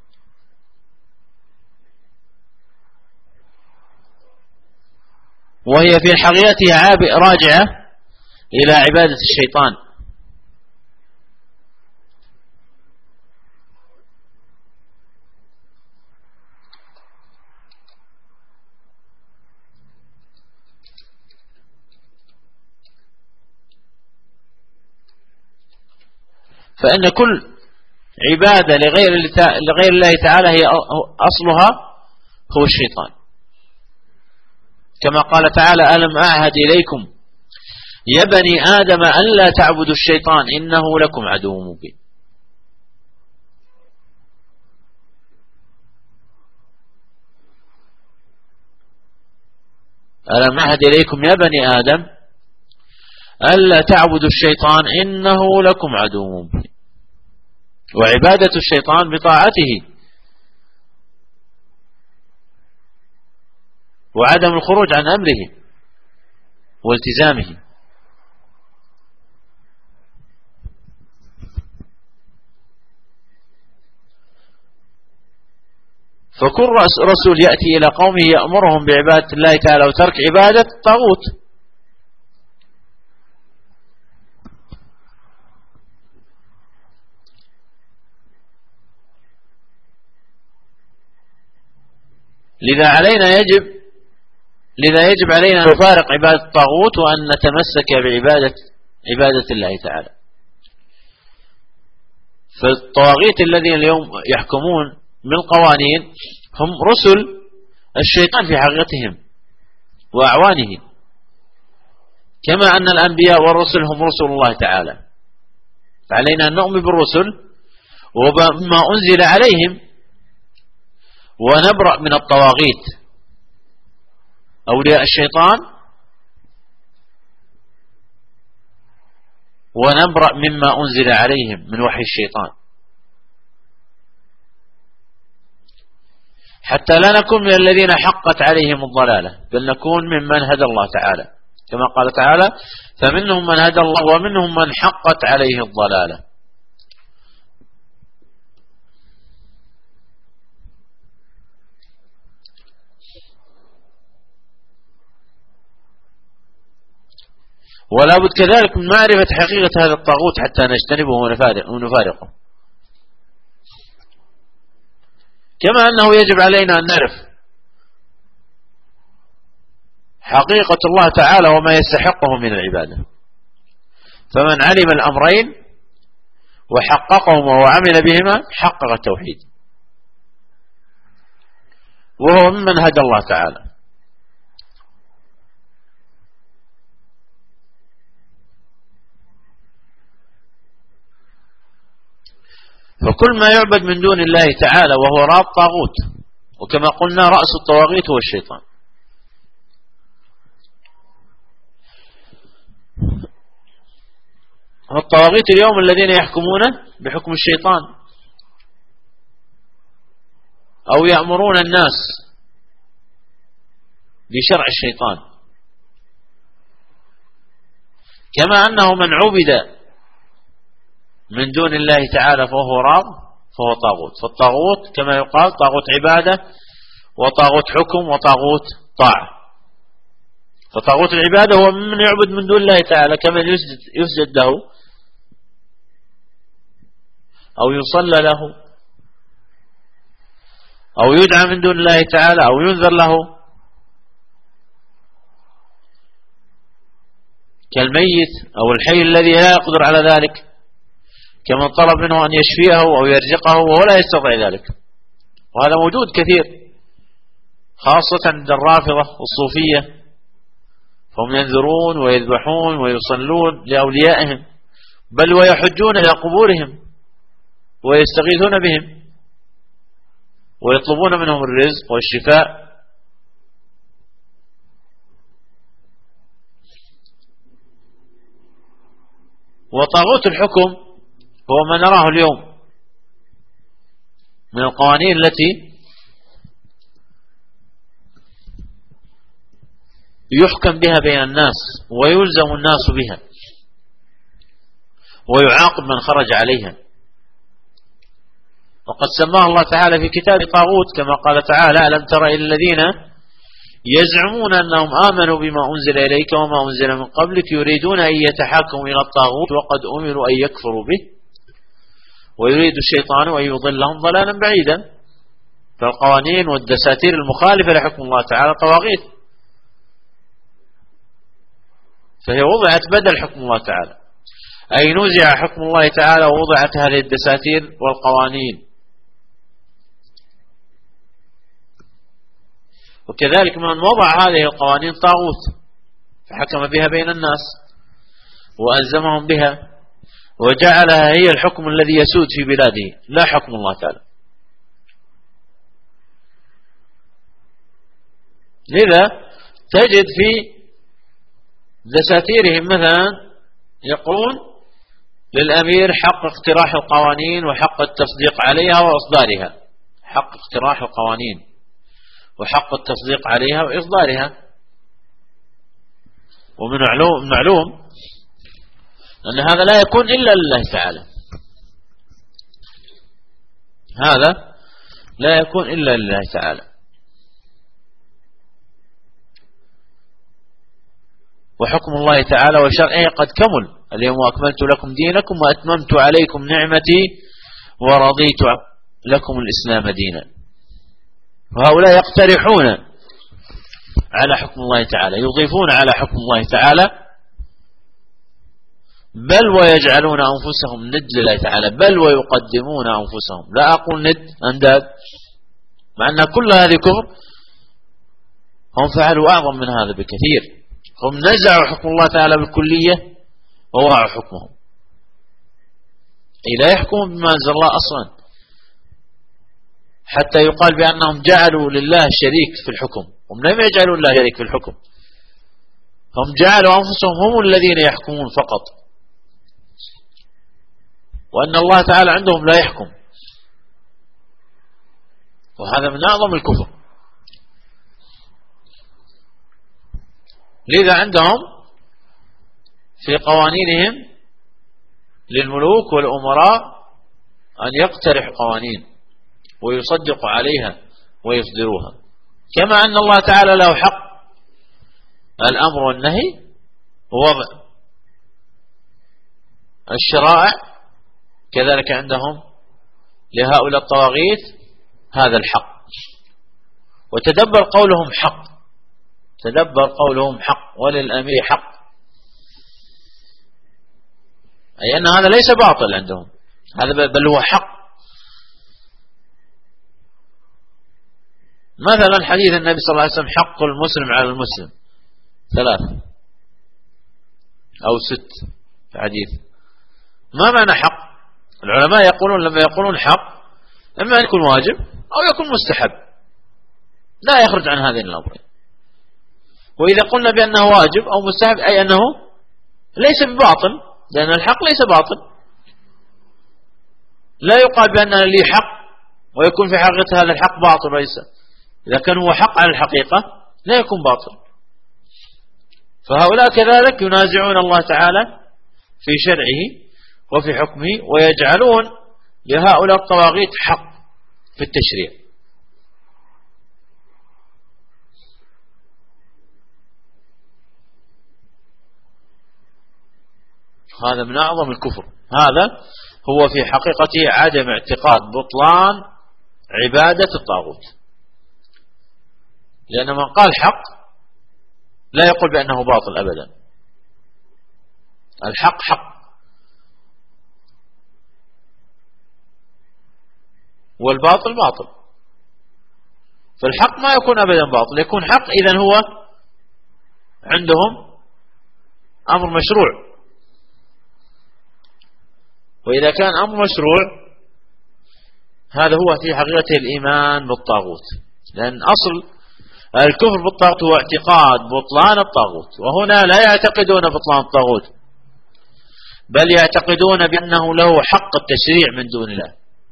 وهي في حقيقتها راجعة إلى عبادة الشيطان. فإن كل عبادة لغير الله تعالى هي أصلها هو الشيطان، كما قال تعالى: ألم أعهد إليكم يا بني آدم ألا تعبدوا الشيطان إنه لكم عدو مبين. ألم أعهد إليكم يا بني آدم ألا تعبدوا الشيطان إنه لكم عدو مبين. وعبادة الشيطان بطاعته وعدم الخروج عن أمره والتزامه. فكل رسول يأتي إلى قومه يأمرهم بعبادة الله تعالى وترك عبادة الطاغوت. لذا يجب علينا أن نفارق عبادة الطاغوت وأن نتمسك بعبادة الله تعالى. فالطواغيت الذين اليوم يحكمون بالقوانين هم رسل الشيطان في حقيقتهم وأعوانه، كما أن الأنبياء والرسل هم رسل الله تعالى. فعلينا أن نؤمن بالرسل وبما أنزل عليهم ونبرأ من الطواغيت أولياء الشيطان، ونبرأ مما أنزل عليهم من وحي الشيطان، حتى لا نكون من الذين حقت عليهم الضلالة، بل نكون ممن هدى الله تعالى، كما قال تعالى: فمنهم من هدى الله ومنهم من حقت عليه الضلالة. ولا بد كذلك من معرفة حقيقة هذا الطاغوت حتى نجتنبه ونفارقه، كما أنه يجب علينا أن نعرف حقيقة الله تعالى وما يستحقه من العبادة. فمن علم الأمرين وحققهما وعمل بهما حقق التوحيد، وهو ممن هدى الله تعالى. فكل ما يعبد من دون الله تعالى وهو راب طاغوت، وكما قلنا رأس الطواغيت هو الشيطان. الطواغيت اليوم الذين يحكمون بحكم الشيطان أو يأمرون الناس بشرع الشيطان، كما أنه من عبد من دون الله تعالى فهو راب فهو طاغوت. فالطاغوت كما يقال طاغوت عبادة وطاغوت حكم وطاغوت طاعة. فطاغوت العبادة هو من يعبد من دون الله تعالى، كمن يسجد له أو يصلى له أو يدعى من دون الله تعالى أو ينذر له، كالميت أو الحي الذي لا يقدر على ذلك، كمن طلب منه أن يشفيه أو يرزقه وهو لا يستطيع ذلك. وهذا موجود كثير خاصة عند الرافضة والصوفية، فهم ينذرون ويذبحون ويصلون لأوليائهم، بل ويحجون إلى قبورهم ويستغيثون بهم ويطلبون منهم الرزق والشفاء. وطاغوت الحكم هو ما نراه اليوم من القوانين التي يحكم بها بين الناس ويلزم الناس بها ويعاقب من خرج عليها. وقد سماه الله تعالى في كتاب طاغوت، كما قال تعالى: ألم تر إلى الذين يزعمون أنهم آمنوا بما أنزل إليك وما أنزل من قبلك يريدون أن يتحاكموا إلى الطاغوت وقد أمروا أن يكفروا به ويريد الشيطان أن يضلهم ضلالا بعيدا. فالقوانين والدساتير المخالفة لحكم الله تعالى طواغيت، فهي وضعت بدل حكم الله تعالى، أي نزع حكم الله تعالى ووضعت هذه الدساتير والقوانين. وكذلك من وضع هذه القوانين طاغوت فحكم بها بين الناس وألزمهم بها وجعلها هي الحكم الذي يسود في بلاده لا حكم الله تعالى. لذا تجد في دساتيرهم مثلا يقولون للأمير حق اقتراح القوانين وحق التصديق عليها وإصدارها، حق اقتراح القوانين وحق التصديق عليها وإصدارها. ومن معلوم أن هذا لا يكون إلا لله تعالى، هذا لا يكون إلا لله تعالى. وحكم الله تعالى وشرعه قد كمل، اليوم أكملت لكم دينكم وأتممت عليكم نعمتي ورضيت لكم الإسلام دينا. وهؤلاء يقترحون على حكم الله تعالى، يضيفون على حكم الله تعالى، بل ويجعلون أنفسهم ند لله تعالى، بل ويقدمون أنفسهم، لا أقول ند أنداد، مع أن كل هذه كفر. هم فعلوا أعظم من هذا بكثير، هم نزعوا حكم الله تعالى بالكلية ووضعوا حكمهم، لا يحكمون بما أنزل الله أصلا، حتى يقال بأنهم جعلوا لله شريك في الحكم. هم لم يجعلوا لله شريك في الحكم، هم جعلوا أنفسهم هم الذين يحكمون فقط، وأن الله تعالى عندهم لا يحكم. وهذا من أعظم الكفر. لذا عندهم في قوانينهم للملوك والأمراء أن يقترح قوانين ويصدق عليها ويصدروها، كما أن الله تعالى له حق الأمر والنهي ووضع الشرائع، كذلك عندهم لهؤلاء الطواغيت هذا الحق. وتدبر قولهم حق، تدبر قولهم حق، وللأمير حق، أي أن هذا ليس باطل عندهم، هذا بل هو حق. مثلا حديث النبي صلى الله عليه وسلم حق المسلم على المسلم 3 أو 6 في حديث. ما معنى حق؟ العلماء يقولون لما يقولون حق إما أن يكون واجب أو يكون مستحب، لا يخرج عن هذين الأمرين. وإذا قلنا بأنه واجب أو مستحب أي أنه ليس بباطل، لأن الحق ليس باطل. لا يقال بأن لي حق ويكون في حقيقة هذا الحق باطل، ليس. إذا كان هو حق على الحقيقة لا يكون باطل. فهؤلاء كذلك ينازعون الله تعالى في شرعه وفي حكمه، ويجعلون لهؤلاء الطواغيت حق في التشريع. هذا من أعظم الكفر. هذا هو في حقيقته عدم اعتقاد بطلان عبادة الطاغوت، لأن من قال حق لا يقول بأنه باطل أبدا. الحق حق، والباطل باطل. فالحق ما يكون أبدا باطل، يكون حق إذن هو عندهم أمر مشروع. وإذا كان أمر مشروع هذا هو في حقيقة الإيمان بالطاغوت، لأن أصل الكفر بالطاغوت هو اعتقاد بطلان الطاغوت. وهنا لا يعتقدون بطلان الطاغوت، بل يعتقدون بأنه له حق التشريع من دون الله.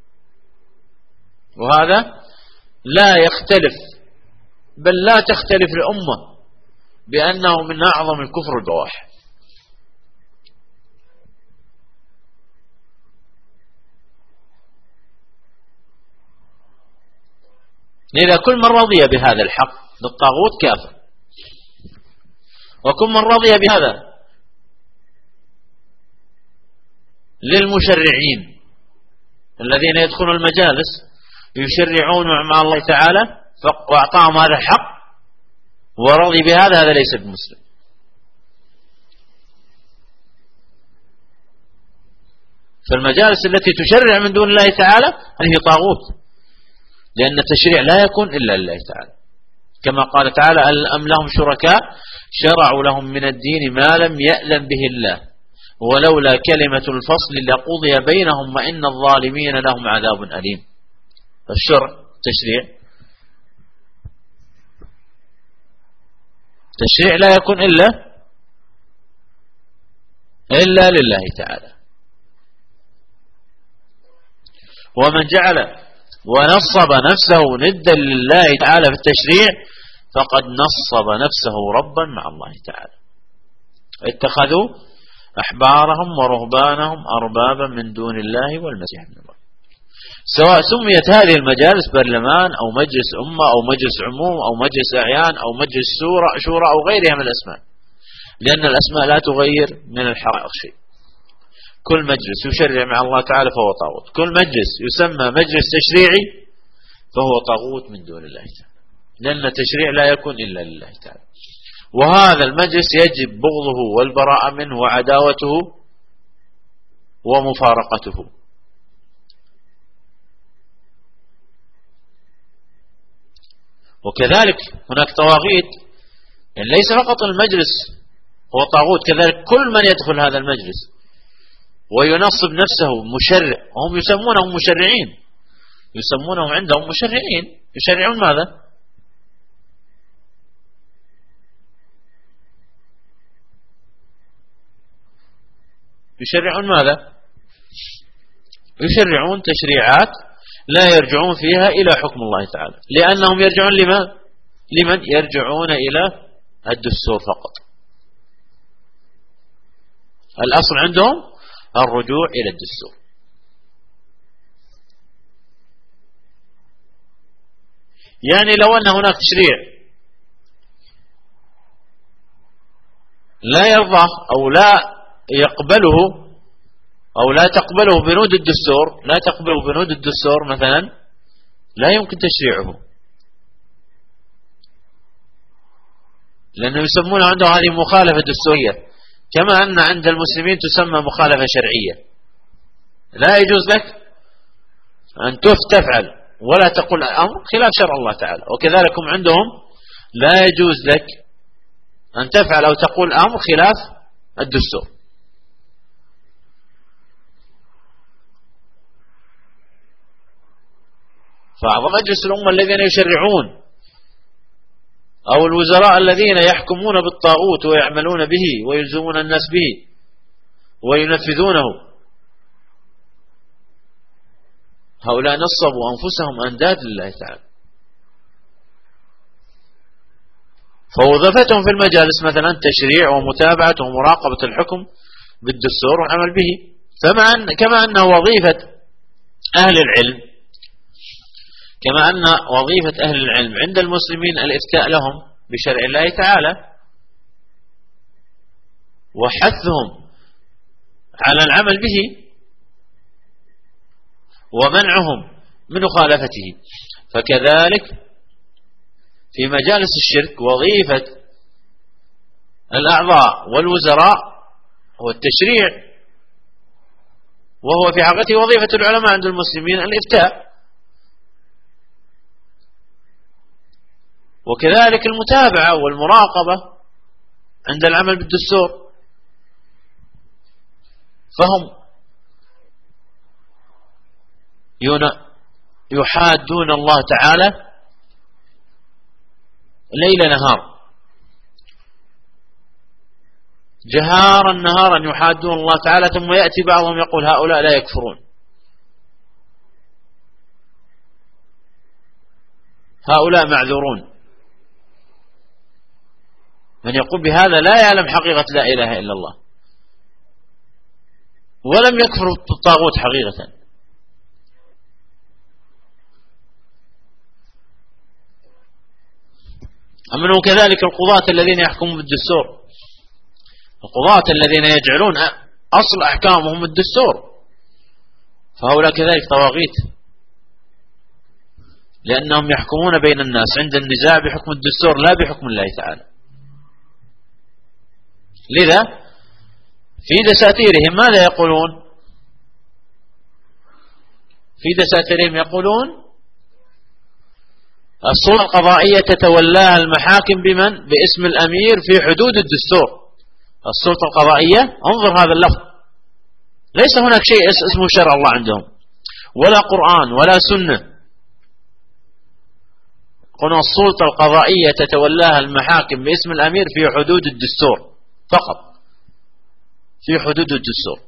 وهذا لا يختلف، بل لا تختلف الأمة بأنه من أعظم الكفر البواح. لذا كل من رضي بهذا الحق للطاغوت كافر، وكل من رضي بهذا للمشرعين الذين يدخلون المجالس يشرعون مع الله تعالى وأعطاهم هذا الحق ورضي بهذا، هذا ليس بمسلم. فالمجالس التي تشرع من دون الله تعالى هذه طاغوت، لأن التشريع لا يكون إلا لله تعالى. كما قال تعالى: أم لهم شركاء شرعوا لهم من الدين ما لم يأذن به الله ولولا كلمة الفصل لقضي بينهم وإن الظالمين لهم عذاب أليم. الشرع تشريع لا يكون إلا لله تعالى. ومن جعل ونصب نفسه ندا لله تعالى في التشريع فقد نصب نفسه ربا مع الله تعالى. اتخذوا أحبارهم ورهبانهم أربابا من دون الله والمسيح ابن مريم. سواء سميت هذه المجالس برلمان أو مجلس أمة أو مجلس عموم أو مجلس أعيان أو مجلس شورى أو غيرها من الأسماء، لأن الأسماء لا تغير من الحقائق شيء. كل مجلس يشرع مع الله تعالى فهو طاغوت، كل مجلس يسمى مجلس تشريعي فهو طاغوت من دون الله تعالى، لأن التشريع لا يكون إلا لله تعالى. وهذا المجلس يجب بغضه والبراءة منه وعداوته ومفارقته. وكذلك هناك طواغيت، يعني ليس فقط المجلس هو طاغوت، كذلك كل من يدخل هذا المجلس وينصب نفسه مشرع، وهم يسمونهم مشرعين، يسمونهم عندهم مشرعين. يشرعون ماذا؟ يشرعون ماذا؟ يشرعون تشريعات لا يرجعون فيها إلى حكم الله تعالى، لأنهم يرجعون لمن يرجعون إلى الدستور فقط. الأصل عندهم الرجوع إلى الدستور. يعني لو أن هناك تشريع لا يرضى أو لا يقبله أو لا تقبله بنود الدستور، لا تقبله بنود الدستور مثلا، لا يمكن تشريعه، لأنه يسمون عنده هذه مخالفة دستورية، كما أن عند المسلمين تسمى مخالفة شرعية. لا يجوز لك أن تفعل ولا تقول أمر خلاف شرع الله تعالى، وكذلك هم عندهم لا يجوز لك أن تفعل أو تقول أمر خلاف الدستور. فأعضاء مجلس الأمة الذين يشرعون أو الوزراء الذين يحكمون بالطاغوت ويعملون به ويلزمون الناس به وينفذونه، هؤلاء نصبوا أنفسهم أنداد لله تعالى. فوظيفتهم في المجالس مثلا تشريع ومتابعة ومراقبة الحكم بالدستور والعمل به. كما أن وظيفة أهل العلم عند المسلمين الإفتاء لهم بشرع الله تعالى وحثهم على العمل به ومنعهم من مخالفته، فكذلك في مجالس الشرك وظيفة الأعضاء والوزراء هو التشريع، وهو في حقيقته وظيفة العلماء عند المسلمين الإفتاء، وكذلك المتابعة والمراقبة عند العمل بالدستور. فهم يحادون الله تعالى ليل نهار، جهارا نهارا يحادون الله تعالى، ثم يأتي بعضهم يقول هؤلاء لا يكفرون، هؤلاء معذورون. من يقول بهذا لا يعلم حقيقة لا إله إلا الله، ولم يكفر بالطاغوت حقيقة. أمنوا كذلك القضاة الذين يحكمون بالدستور، القضاة الذين يجعلون أصل أحكامهم الدستور، فهؤلاء كذلك طواغيت، لأنهم يحكمون بين الناس عند النزاع بحكم الدستور لا بحكم الله تعالى. لذا في دساتيرهم ماذا يقولون؟ في دساتيرهم يقولون السلطة القضائية تتولاها المحاكم بمن؟ باسم الأمير في حدود الدستور. السلطة القضائية، انظر هذا اللفظ، ليس هناك شيء اسمه شرع الله عندهم، ولا قرآن ولا سنة. قلنا السلطة القضائية تتولاها المحاكم باسم الأمير في حدود الدستور فقط، في حدود الدستور.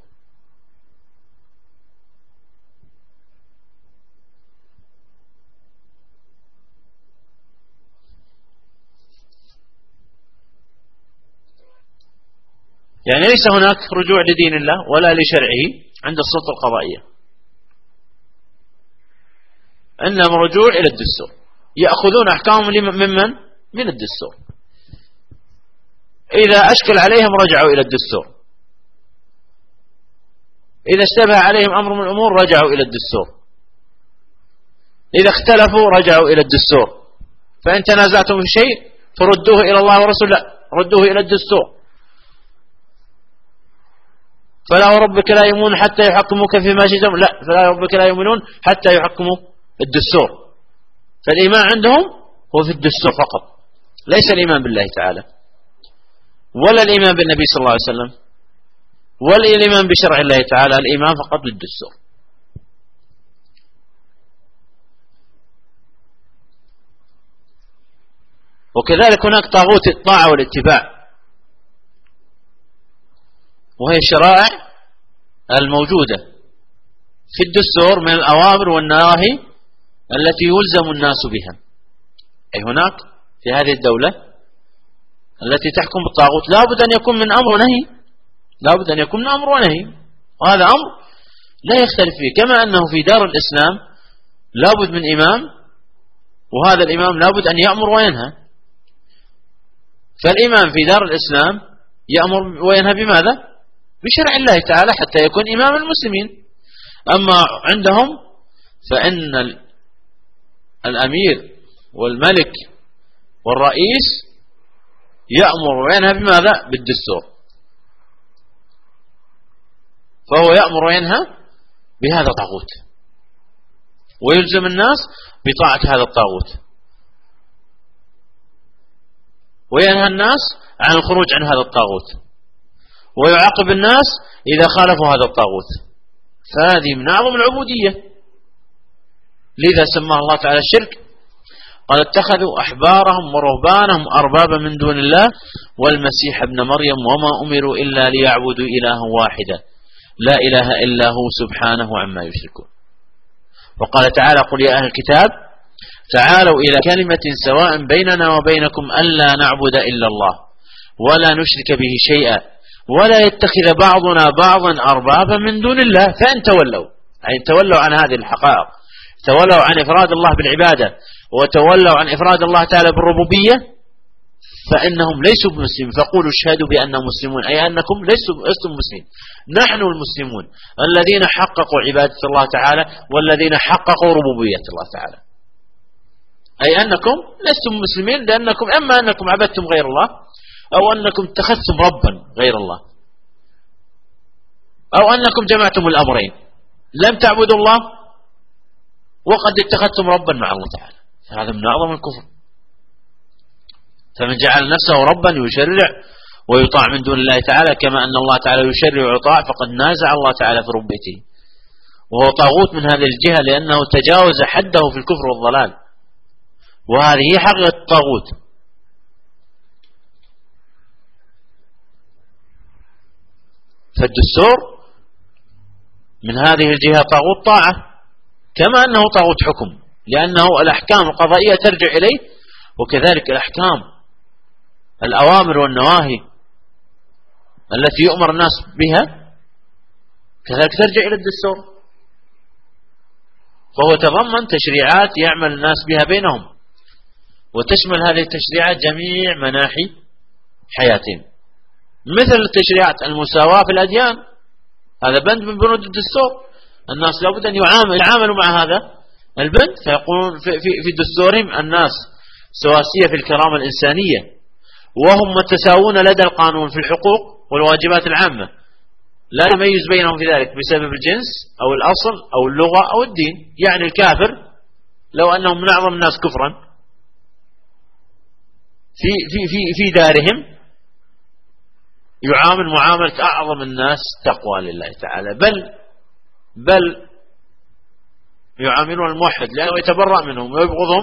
يعني ليس هناك رجوع لدين الله ولا لشرعه عند السلطة القضائية، إنما رجوع إلى الدستور، يأخذون أحكامهم ممن؟ من الدستور. إذا أشكل عليهم رجعوا إلى الدستور، إذا اشتبه عليهم أمر من الأمور رجعوا إلى الدستور، إذا اختلفوا رجعوا إلى الدستور. فإن تنازعتم في شيء فردوه إلى الله ورسوله، لا، ردوه إلى الدستور. فلا وربك لا يؤمنون حتى يحكموك فيما شئتم، لا، فلا وربك لا يؤمنون حتى يحكموا الدستور. فالإيمان عندهم هو في الدستور فقط، ليس الإيمان بالله تعالى ولا الإيمان بالنبي صلى الله عليه وسلم ولا الإيمان بشرع الله تعالى، الإيمان فقط بالدستور. وكذلك هناك طاغوت الطاعة والاتباع، وهي الشرائع الموجودة في الدستور من الأوامر والنواهي التي يلزم الناس بها. أي هناك في هذه الدولة التي تحكم بالطاغوت لابد أن يكون من أمر ونهي، لابد أن يكون من أمر ونهي، وهذا أمر لا يختلف فيه. كما أنه في دار الإسلام لابد من إمام، وهذا الإمام لابد أن يأمر وينهى. فالإمام في دار الإسلام يأمر وينهى بماذا؟ بشرع الله تعالى حتى يكون إمام المسلمين. أما عندهم فإن الأمير والملك والرئيس يأمر وينهى بماذا؟ بالدستور. فهو يأمر وينهى بهذا الطاغوت، ويلزم الناس بطاعة هذا الطاغوت، وينهى الناس عن الخروج عن هذا الطاغوت، ويعاقب الناس إذا خالفوا هذا الطاغوت. فهذه من أعظم العبودية، لذا سماه الله تعالى الشرك. قال اتخذوا أحبارهم ورهبانهم أربابا من دون الله والمسيح ابن مريم وما أمروا إلا ليعبدوا إلها واحدا لا إله إلا هو سبحانه عما يشركون. وقال تعالى قل يا أهل الكتاب تعالوا إلى كلمة سواء بيننا وبينكم ألا نعبد إلا الله ولا نشرك به شيئا ولا يتخذ بعضنا بعضا أربابا من دون الله. فإن تولوا، أي تولوا عن هذه الحقائق، تولوا عن إفراد الله بالعبادة وتولوا عن إفراد الله تعالى بالربوبية، فإنهم ليسوا بمسلمين. فقولوا اشهدوا بأنهم مسلمون، أي أنكم لستم مسلمين. نحن المسلمون الذين حققوا عبادة الله تعالى والذين حققوا ربوبية الله تعالى، أي أنكم لستم مسلمين لأنكم إما أنكم عبدتم غير الله أو أنكم اتخذتم ربا غير الله أو أنكم جمعتم الأمرين، لم تعبدوا الله وقد اتخذتم ربا مع الله تعالى. هذا من أعظم الكفر. فمن جعل نفسه ربا يشرع ويطاع من دون الله تعالى كما أن الله تعالى يشرع ويطاع فقد نازع الله تعالى في ربوبيته، وهو طاغوت من هذه الجهة لأنه تجاوز حده في الكفر والضلال، وهذه هي حقيقة الطاغوت. فالدستور من هذه الجهة طاغوت طاعة كما أنه طاغوت حكم، لأنه الأحكام القضائية ترجع إليه، وكذلك الأحكام الأوامر والنواهي التي يؤمر الناس بها كذلك ترجع إلى الدستور. فهو تضمن تشريعات يعمل الناس بها بينهم، وتشمل هذه التشريعات جميع مناحي حياتهم، مثل التشريعات المساواة في الأديان، هذا بند من بنود الدستور. الناس لابد أن يعاملوا مع هذا البند، فيقولون في دستورهم الناس سواسية في الكرامة الإنسانية، وهم متساوون لدى القانون في الحقوق والواجبات العامة، لا يميز بينهم في ذلك بسبب الجنس أو الأصل أو اللغة أو الدين. يعني الكافر لو أنه من أعظم الناس كفرا في دارهم يعامل معاملة أعظم الناس تقوى لله تعالى، بل يعاملون الموحد لأنه يتبرأ منهم ويبغضهم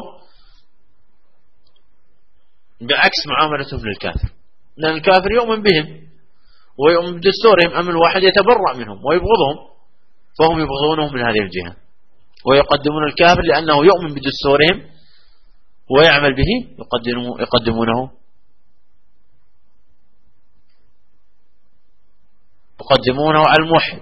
بعكس معاملتهم للكافر، لأن الكافر يؤمن بهم ويؤمن بدستورهم، أما الواحد يتبرأ منهم ويبغضهم، فهم يبغضونه من هذه الجهة، ويقدمون الكافر لأنه يؤمن بدستورهم ويعمل به، يقدمونه على الموحد.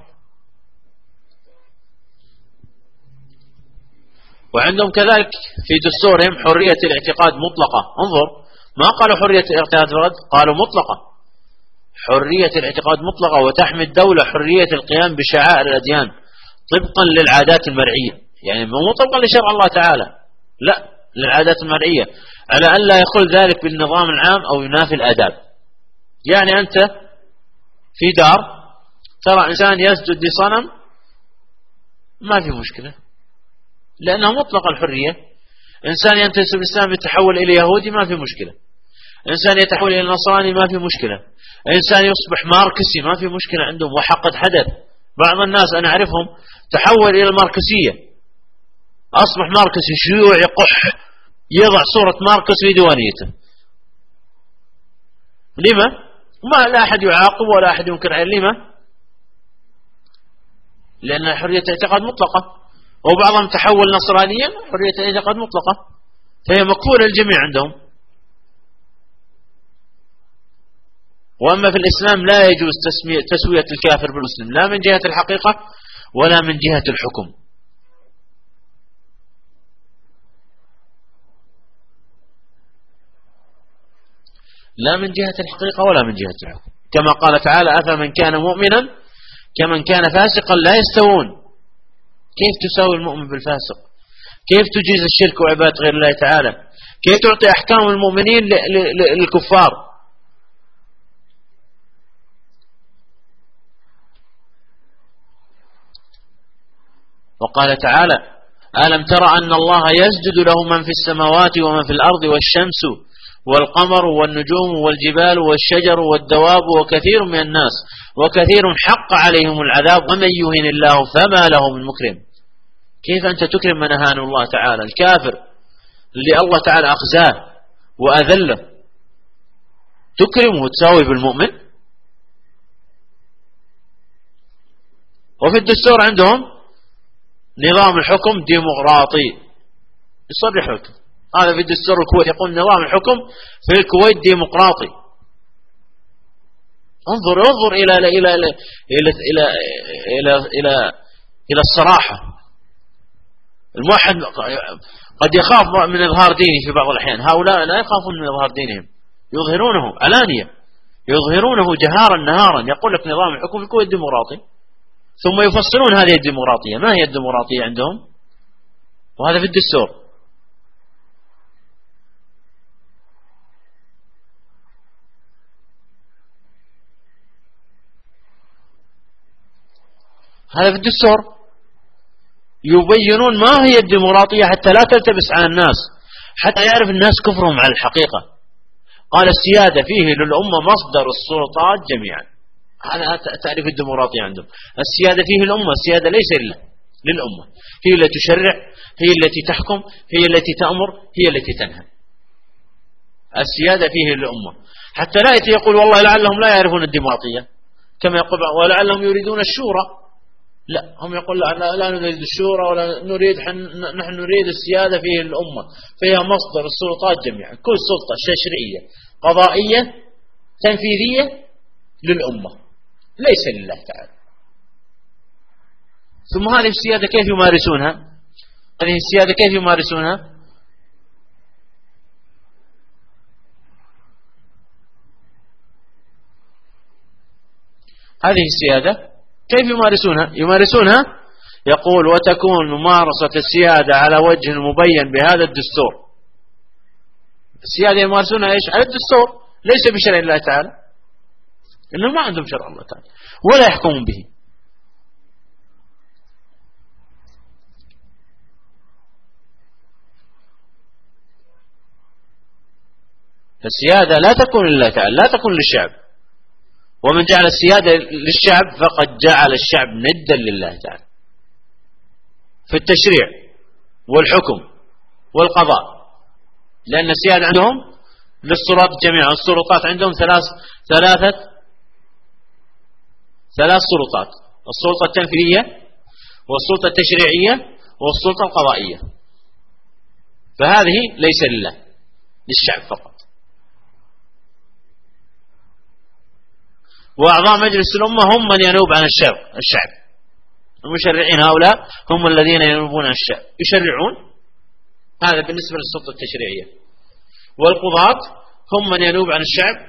وعندهم كذلك في دستورهم حرية الاعتقاد مطلقة. انظر، ما قالوا حرية الاعتقاد فقط، قالوا مطلقة، حرية الاعتقاد مطلقة، وتحمي الدولة حرية القيام بشعائر الأديان طبقا للعادات المرعية، يعني مو طبقا لشرع الله تعالى، لا، للعادات المرعية، على أن لا يخل ذلك بالنظام العام أو ينافي الآداب. يعني أنت في دار ترى إنسان يسجد لصنم ما في مشكلة لأنه مطلق الحرية، إنسان ينتسب الإسلام يتحول إلى يهودي ما في مشكلة، إنسان يتحول إلى نصراني ما في مشكلة، إنسان يصبح ماركسي ما في مشكلة عندهم. وحقد حدث بعض الناس أنا أعرفهم تحول إلى الماركسية، أصبح ماركسي شيوعي قح، يضع صورة ماركس في ديوانيته. لما؟ ما لا أحد يعاقب ولا أحد ينكر عليه. لما؟ لأن حرية الاعتقاد مطلقة، وبعضهم تحول نصرانيا حرية الاعتقاد مطلقة، فهي مقبولة الجميع عندهم. وأما في الإسلام لا يجوز تسوية الكافر بالمسلم، لا من جهة الحقيقة ولا من جهة الحكم. لا من جهة الحقيقة ولا من جهة الحكم، كما قال تعالى: أفمن كان مؤمنا كمن كان فاسقا لا يستوون. كيف تساوي المؤمن بالفاسق؟ كيف تجيز الشرك وعبادة غير الله تعالى؟ كيف تعطي أحكام المؤمنين للكفار؟ وقال تعالى: ألم تر أن الله يسجد له من في السماوات ومن في الأرض والشمس والقمر والنجوم والجبال والشجر والدواب وكثير من الناس وكثير حق عليهم العذاب ومن يهن الله فما له من مكرم. كيف أنت تكرم من أهان الله تعالى؟ الكافر اللي الله تعالى أخزاه وأذله تكرمه وتساوي بالمؤمن؟ وفي الدستور عندهم نظام الحكم ديمقراطي يصرح الحكم، هذا في الدستور الكويت يقول نظام الحكم في الكويت ديمقراطي. انظر إلى إلى إلى إلى إلى إلى إلى إلى الصراحة. الموحد قد يخاف من إظهار دينه في بعض الأحيان، هؤلاء لا يخافون من إظهار دينهم، يظهرونه علانية، يظهرونه جهارا نهارا، يقول لك نظام الحكم في الكويت ديمقراطي، ثم يفصلون هذه الديمقراطية ما هي الديمقراطية عندهم، وهذا في الدستور. هذا في الدستور يبينون ما هي الديمقراطية حتى لا تلتبس على الناس، حتى يعرف الناس كفرهم على الحقيقة. قال: السيادة فيه للأمة مصدر السلطات جميعا. هذا تعريف الديمقراطية عندهم. السيادة فيه الأمة، السيادة ليس للأمة، هي التي تشرع، هي التي تحكم، هي التي تأمر، هي التي تنهى. السيادة فيه للأمة، حتى لا يقول والله لعلهم لا يعرفون الديمقراطية كما يقول ولعلهم يريدون الشورى. لا، هم يقول لا نريد الشورى ولا نريد، نحن نريد السيادة فيه الأمة، فيها مصدر السلطات جميعا، كل سلطة تشريعية قضائية تنفيذية للأمة ليس لله تعالى. ثم هذه السيادة كيف يمارسونها؟ هذه السيادة كيف يمارسونها؟ هذه السيادة كيف يمارسونها؟ يقول: وتكون ممارسة السيادة على وجه مبين بهذا الدستور. السيادة يمارسونها ايش؟ على الدستور، ليس بشرع الله تعالى، إنهم ما عندهم شرع الله تعالى ولا يحكمون به. فالسيادة لا تكون لله تعالى، لا تكون للشعب. ومن جعل السيادة للشعب فقد جعل الشعب ندا لله تعالى في التشريع والحكم والقضاء، لأن السيادة عندهم للسلطات جميعا. السلطات عندهم ثلاث سلطات: السلطة التنفيذية والسلطة التشريعية والسلطة القضائية. فهذه ليس لله، للشعب فقط. وأعضاء مجلس الأمة هم من ينوب عن الشعب. المشرعين هؤلاء هم الذين ينوبون عن الشعب، يشرعون. هذا بالنسبة للسلطة التشريعية. والقضاة هم من ينوب عن الشعب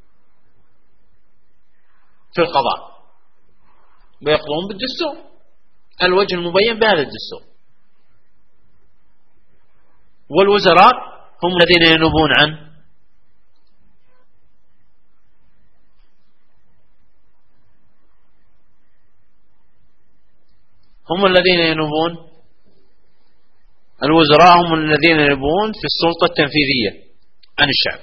في القضاء، ويقضون بالدستور، الوجه المبين بهذا الدستور. والوزراء هم الذين ينوبون عن الوزراء هم الذين ينوبون في السلطة التنفيذية عن الشعب.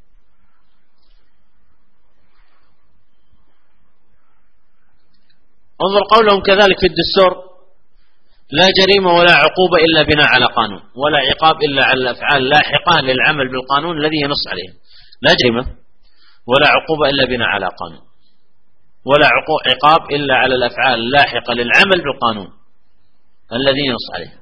انظر قولهم كذلك في الدستور: لا جريمة ولا عقوبة إلا بناء على قانون، ولا عقاب إلا على الأفعال اللاحقة للعمل بالقانون الذي ينص عليه. لا جريمة ولا عقوبة إلا بناء على قانون، ولا عقاب إلا على الأفعال اللاحقة للعمل بالقانون الذي ينص عليه.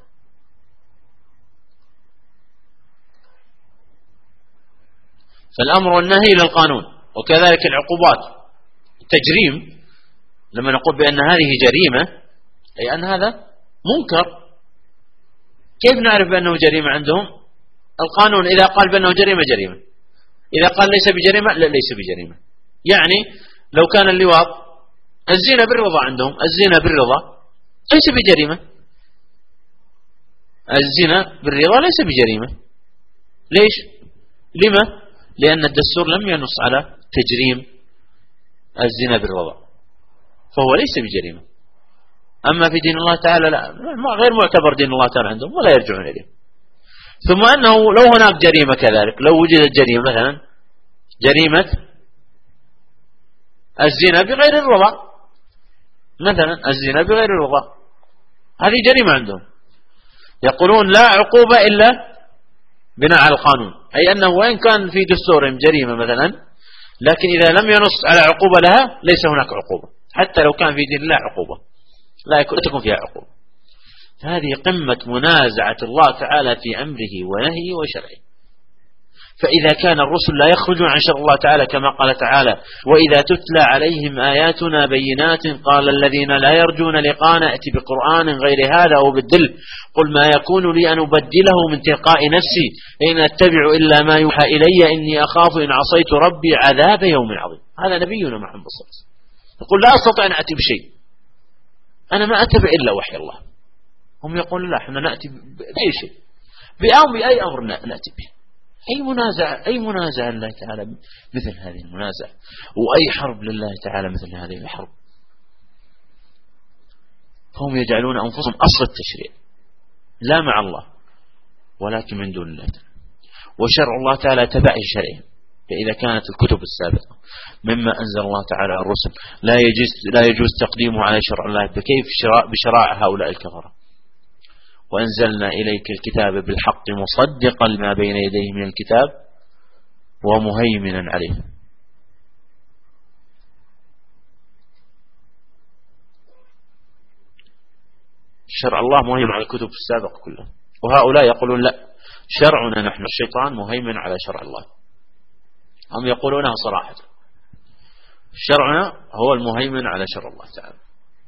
فالأمر والنهي للقانون. وكذلك العقوبات. التجريم لما نقول بأن هذه جريمة أي أن هذا منكر. كيف نعرف بأنه جريمة عندهم؟ القانون إذا قال بأنه جريمة جريمة، إذا قال ليس بجريمة لا ليس بجريمة. يعني لو كان اللواط، الزنا بالرضا عندهم، الزنا بالرضا ليس بجريمة. الزنا بالرضا ليس بجريمة. ليش؟ لما؟ لأن الدستور لم ينص على تجريم الزنا بالرضا، فهو ليس بجريمة. أما في دين الله تعالى لا، غير معتبر دين الله تعالى عندهم ولا يرجعون إليه. ثم أنه لو هناك جريمة كذلك، لو وجدت جريمة مثلا جريمة الزنا بغير الرضا، مثلا الزنا بغير الرضا، هذه جريمة عندهم. يقولون لا عقوبة إلا بناء على القانون، أي أنه وإن كان في دستورهم جريمة مثلا، لكن إذا لم ينص على عقوبة لها ليس هناك عقوبة، حتى لو كان في دين الله عقوبة لا تكون فيها عقوبة. هذه قمة منازعة الله تعالى في أمره ونهيه وشرعه. فإذا كان الرسل لا يخرجون عن شرع الله تعالى كما قال تعالى: وإذا تتلى عليهم آياتنا بينات قال الذين لا يرجون لقانا ائت بقرآن غير هذا أو بدله قل ما يكون لي أن أبدله من تلقاء نفسي إن أتبع إلا ما يوحى إلي إني أخاف إن عصيت ربي عذاب يوم عظيم. هذا نبينا محمد صلى الله عليه وسلم يقول: لا أستطيع أن أتي بشيء، أنا ما أتبع إلا وحي الله. هم يقول: لا، احنا نأتي بأي شيء، بأي أمر نأتي به. أي منازعة لله تعالى مثل هذه المنازعة، وأي حرب لله تعالى مثل هذه الحرب. هم يجعلون أنفسهم أصل التشريع لا مع الله ولكن من دون الله تعالى. وشرع الله تعالى تبع شرعهم. فإذا كانت الكتب السابقة مما أنزل الله تعالى على الرسل لا يجوز تقديمه على شرع الله، بكيف بشراع هؤلاء الكفرة؟ وأنزلنا إليك الكتاب بالحق مصدقا لما بين يديه من الكتاب ومهيمنا عليه. شرع الله مهيمن على الكتب السابقة كلها. وهؤلاء يقولون: لا، شرعنا نحن الشيطان مهيمن على شرع الله. هم يقولونها صراحة: شرعنا هو المهيمن على شرع الله تعالى.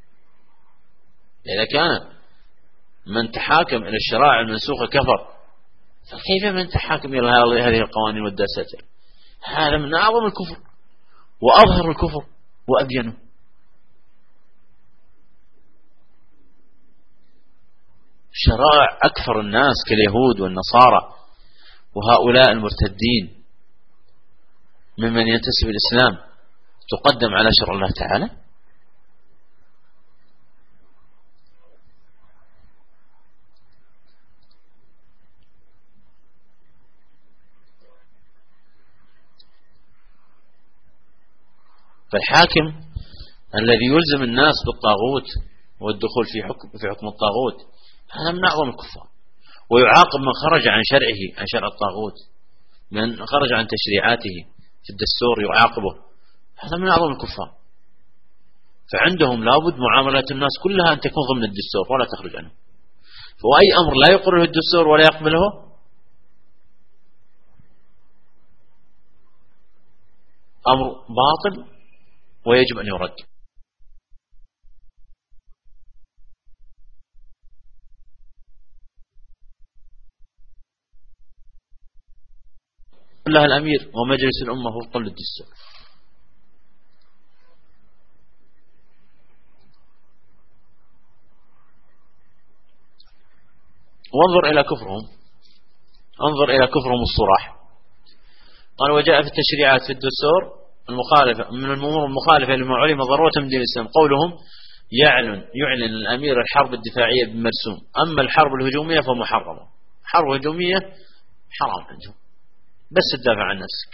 إذا كان من تحاكم إلى الشرائع المنسوخة كفر، فكيف من تحاكم إلى هذه القوانين والدساتير؟ هذا من أعظم الكفر وأظهر الكفر وأبينه. شرائع أكثر الناس كاليهود والنصارى وهؤلاء المرتدين ممن ينتسب الإسلام تقدم على شرع الله تعالى. فالحاكم الذي يلزم الناس بالطاغوت والدخول في حكم الطاغوت هذا من أعظم الكفار، ويعاقب من خرج عن شرعه، عن شرع الطاغوت، من خرج عن تشريعاته في الدستور يعاقبه، هذا من أعظم الكفار. فعندهم لابد معاملات الناس كلها أن تكون ضمن الدستور ولا تخرج عنه. فأي أمر لا يقره الدستور ولا يقبله أمر باطل ويجب أن يرد. لها الأمير ومجلس الأمة هو قل الدستور. وانظر إلى كفرهم، انظر إلى كفرهم الصراح. قال وجاء في التشريعات في الدستور المخالفة من الأمور المخالفة لما علم ضرورة من دين الإسلام قولهم يعلن الأمير الحرب الدفاعية بمرسوم، أما الحرب الهجومية فمحرمة. حرب هجومية حرام عندهم، بس تدافع عن نفسك،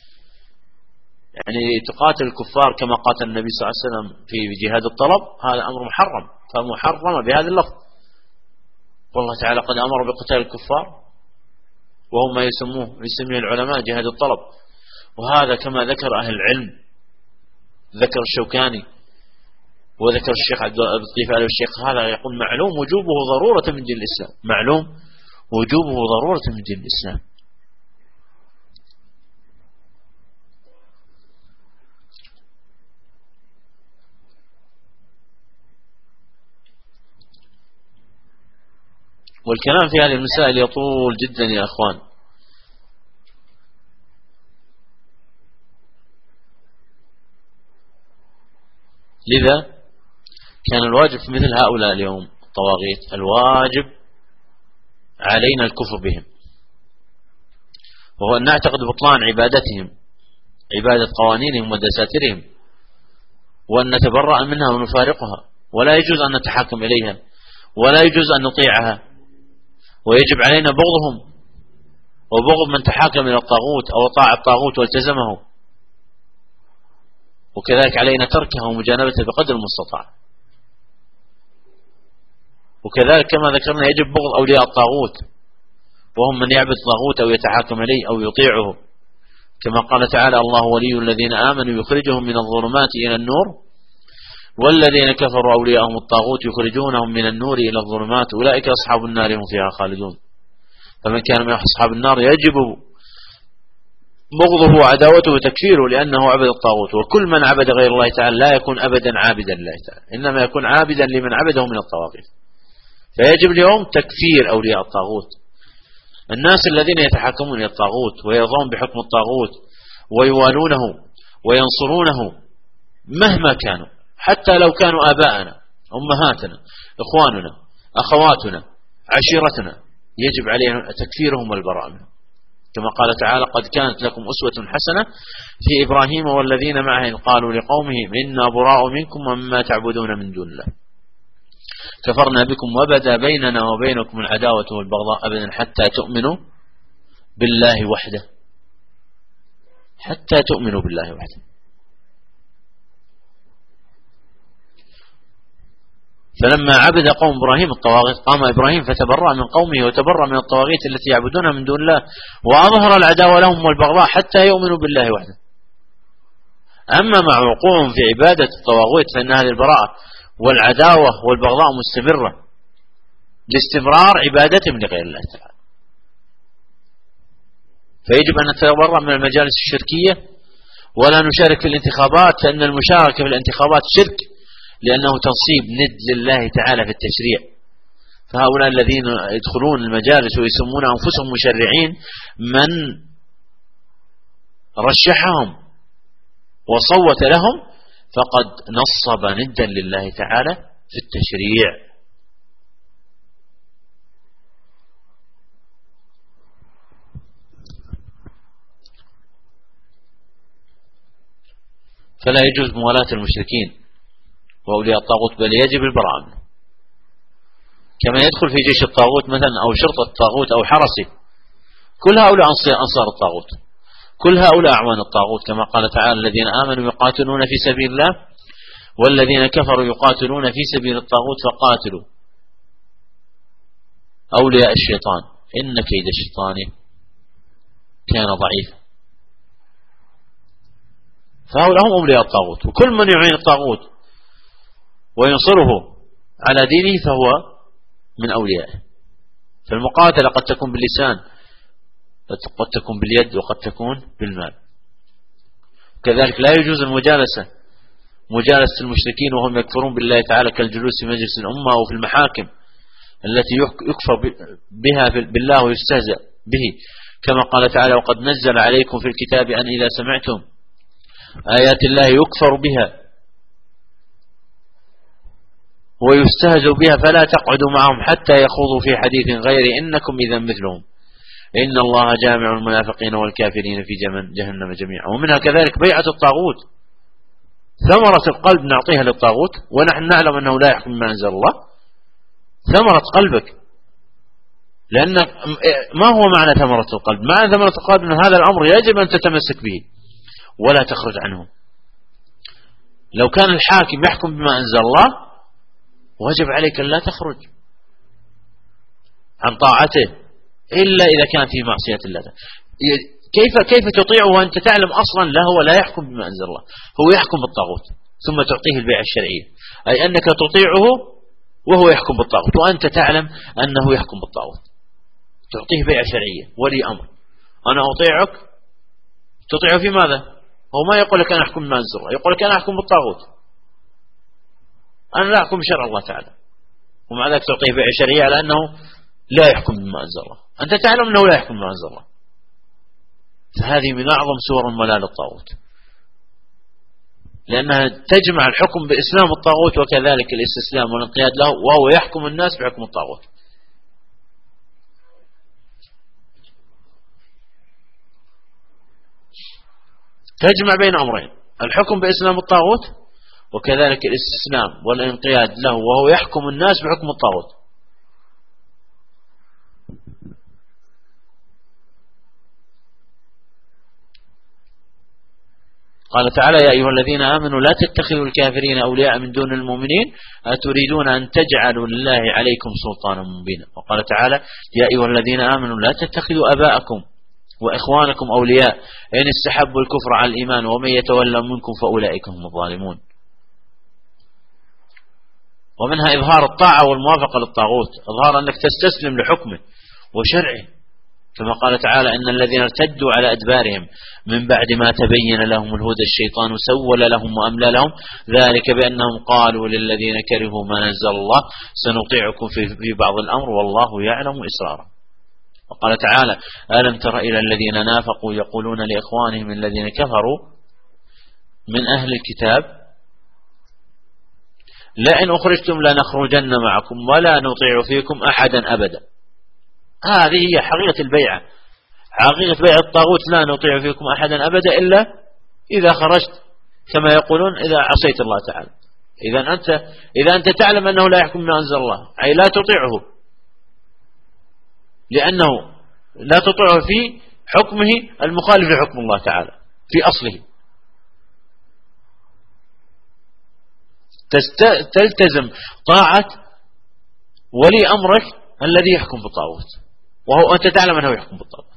يعني تقاتل الكفار كما قاتل النبي صلى الله عليه وسلم في جهاد الطلب، هذا أمر محرم، فمحرم بهذا اللفظ. والله تعالى قد أمر بقتال الكفار وهم ما يسميه العلماء جهاد الطلب. وهذا كما ذكر أهل العلم، ذكر الشوكاني وذكر الشيخ عبد اللطيف آل الشيخ، هذا يقول معلوم وجوبه ضرورة من دين الإسلام، معلوم وجوبه ضرورة من دين الإسلام. والكلام في هذه المسائل يطول جدا يا أخوان، لذا كان الواجب في مثل هؤلاء اليوم الطواغيت، الواجب علينا الكفر بهم، وهو أن نعتقد بطلان عبادتهم، عبادة قوانينهم ودساتيرهم، وأن نتبرأ منها ونفارقها، ولا يجوز أن نتحاكم إليها، ولا يجوز أن نطيعها، ويجب علينا بغضهم وبغض من تحاكم إلى الطاغوت أو طاع الطاغوت والتزمه، وكذلك علينا تركه ومجانبته بقدر المستطاع. وكذلك كما ذكرنا يجب بغض أولياء الطاغوت، وهم من يعبد الطاغوت أو يتحاكم إليه أو يطيعه، كما قال تعالى الله ولي الذين آمنوا يخرجهم من الظلمات إلى النور والذين كفروا أولياءهم الطاغوت يخرجونهم من النور إلى الظلمات أولئك أصحاب النار هم فيها خالدون. فمن كان من أصحاب النار يجب بغضه وعداوته وتكفيره لأنه عبد الطاغوت، وكل من عبد غير الله تعالى لا يكون أبدا عابدا لله تعالى، إنما يكون عابدا لمن عبده من الطواغيت. فيجب اليوم تكفير أولياء الطاغوت، الناس الذين يتحكمون إلى الطاغوت ويرضون بحكم الطاغوت ويوالونه وينصرونه مهما كانوا، حتى لو كانوا آباءنا أمهاتنا إخواننا أخواتنا عشيرتنا، يجب علينا تكفيرهم والبراء منهم، كما قال تعالى قد كانت لكم أسوة حسنة في إبراهيم والذين معه إذ قالوا لقومهم إنا براء منكم ومما تعبدون من دون الله كفرنا بكم وبدا بيننا وبينكم العداوة والبغضاء أبدا حتى تؤمنوا بالله وحده، حتى تؤمنوا بالله وحده. فلما عبد قوم إبراهيم الطواغيت قام إبراهيم فتبرأ من قومه وتبرأ من الطواغيت التي يعبدونها من دون الله وأظهر العداوة لهم والبغضاء حتى يؤمنوا بالله وحده. أما مع وقوعهم في عبادة الطواغيت فإن هذه البراءة والعداوة والبغضاء مستمرة لاستمرار عبادتهم لغير الله تعالى. فيجب أن نتبرأ من المجالس الشركية ولا نشارك في الانتخابات، فإن المشاركة في الانتخابات شرك لأنه تنصيب ند لله تعالى في التشريع. فهؤلاء الذين يدخلون المجالس ويسمون أنفسهم مشرعين من رشحهم وصوت لهم فقد نصب ندا لله تعالى في التشريع. فلا يجوز موالاة المشركين وأولياء الطاغوت، بل يجب البراءة منه، كما يدخل في جيش الطاغوت مثلا أو شرطة الطاغوت أو حرسه، كل هؤلاء أنصار الطاغوت، كل هؤلاء أعوان الطاغوت، كما قال تعالى الذين آمنوا يقاتلون في سبيل الله والذين كفروا يقاتلون في سبيل الطاغوت فقاتلوا أولياء الشيطان إن كيد الشيطان كان ضعيفا. فهؤلاء هم أولياء الطاغوت، وكل من يعين الطاغوت وينصره على دينه فهو من أوليائه. فالمقاتلة قد تكون باللسان، قد تكون باليد، وقد تكون بالمال. كذلك لا يجوز مجالسة المشركين وهم يكفرون بالله تعالى كالجلوس في مجلس الأمة وفي المحاكم التي يكفر بها بالله ويستهزأ به، كما قال تعالى وقد نزل عليكم في الكتاب أن إذا سمعتم آيات الله يكفر بها ويستهزأ بها فلا تقعدوا معهم حتى يخوضوا في حديث غير إنكم إذا مثلهم إن الله جامع المنافقين والكافرين في جهنم جميعا. ومنها كذلك بيعة الطاغوت، ثمرة القلب نعطيها للطاغوت ونحن نعلم أنه لا يحكم ما أنزل الله، ثمرة قلبك. لأن ما هو معنى ثمرة القلب؟ معنى ثمرة القلب أن هذا الأمر يجب أن تتمسك به ولا تخرج عنه. لو كان الحاكم يحكم بما أنزل الله وجب عليك أن لا تخرج عن طاعته إلا إذا كان في معصية الله. كيف تطيعه وأنت تعلم أصلا هو لا يحكم بما أنزل الله، هو يحكم بالطاغوت، ثم تعطيه البيعة الشرعية، أي أنك تطيعه وهو يحكم بالطاغوت وأنت تعلم أنه يحكم بالطاغوت، تعطيه بيعة شرعية. ولي أمر أنا أطيعك، تطيعه في ماذا؟ هو ما يقول لك أنا أحكم بما أنزل الله، يقول لك أنا أحكم بالطاغوت، أنا لا أحكم بشرع الله تعالى، ومع ذلك تعطيه بيعة شرعية على أنه لا يحكم بما أنزل الله، أنت تعلم أنه لا يحكم بما أنزل الله. فهذه من أعظم صور الملاء للطاغوت، لأنها تجمع الحكم بإسلام الطاغوت وكذلك الاستسلام والانقياد له، وهو يحكم الناس بحكم الطاغوت. تجمع بين أمرين، الحكم بإسلام الطاغوت وكذلك الاستسلام والانقياد له، وهو يحكم الناس بحكم الطاغوت. قال تعالى يا أيها الذين آمنوا لا تتخذوا الكافرين أولياء من دون المؤمنين أتريدون أن تجعلوا لله عليكم سلطانا مبينا. وقال تعالى يا أيها الذين آمنوا لا تتخذوا أباءكم وإخوانكم أولياء إن استحبوا الكفر على الإيمان ومن يتولى منكم فأولئك هم الظالمون. ومنها إظهار الطاعة والموافقة للطاغوت، إظهار أنك تستسلم لحكمه وشرعه، كما قال تعالى إن الذين ارتدوا على أدبارهم من بعد ما تبين لهم الهدى الشيطان سول لهم وأملى لهم ذلك بأنهم قالوا للذين كرهوا ما نزل الله سنطيعكم في بعض الأمر والله يعلم إسرارا. وقال تعالى ألم تر إلى الذين نافقوا يقولون لإخوانهم الذين كفروا من أهل الكتاب لئن أخرجتم لنخرجن معكم ولا نطيع فيكم أحدا أبدا. هذه هي حقيقة البيعة، حقيقة بيع الطاغوت لا نطيع فيكم أحدا أبدا إلا إذا خرجت، كما يقولون إذا عصيت الله تعالى. إذا أنت تعلم أنه لا يحكم ما أنزل الله أي لا تطيعه، لأنه لا تطيعه في حكمه المخالف لحكم الله تعالى في أصله، تلتزم طاعة ولي أمرك الذي يحكم بالطاغوت وهو أنت تعلم أنه يحكم بالطاغوت.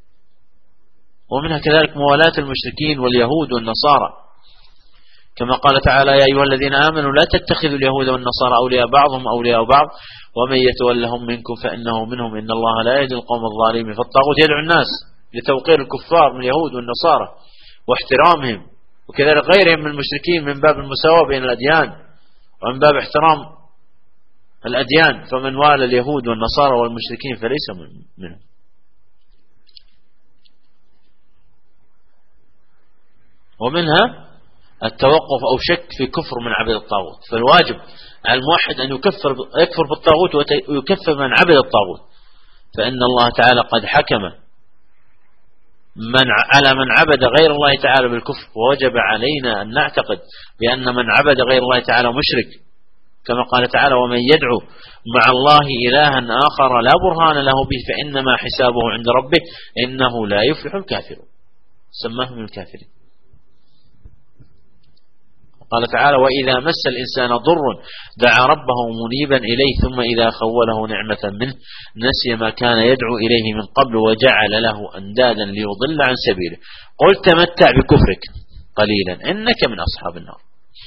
ومنها كذلك موالاة المشركين واليهود والنصارى، كما قال تعالى يا أيها الذين آمنوا لا تتخذوا اليهود والنصارى أولياء بعضهم أولياء بعض ومن يتولهم منكم فإنه منهم إن الله لا يهدي القوم الظالمين. فالطاغوت يدعو الناس لتوقير الكفار من اليهود والنصارى واحترامهم، وكذلك غيرهم من المشركين من باب المساواة بين الأديان ومن باب احترام الأديان. فمن والى اليهود والنصارى والمشركين فليس منهم. ومنها التوقف أو شك في كفر من عبد الطاغوت، فالواجب على الموحد أن يكفر بالطاغوت ويكفر من عبد الطاغوت، فإن الله تعالى قد حكم على من عبد غير الله تعالى بالكفر، ووجب علينا أن نعتقد بأن من عبد غير الله تعالى مشرك، كما قال تعالى ومن يدعو مع الله إلها آخر لا برهان له به فإنما حسابه عند ربه إنه لا يفلح الكافرون. سماهم من الكافرين. قال تعالى: وإذا مس الإنسان ضر دعا ربه منيبا إليه ثم إذا خوله نعمة منه نسي ما كان يدعو إليه من قبل وجعل له أندادا ليضل عن سبيله قل تمتع بكفرك قليلا إنك من أصحاب النار.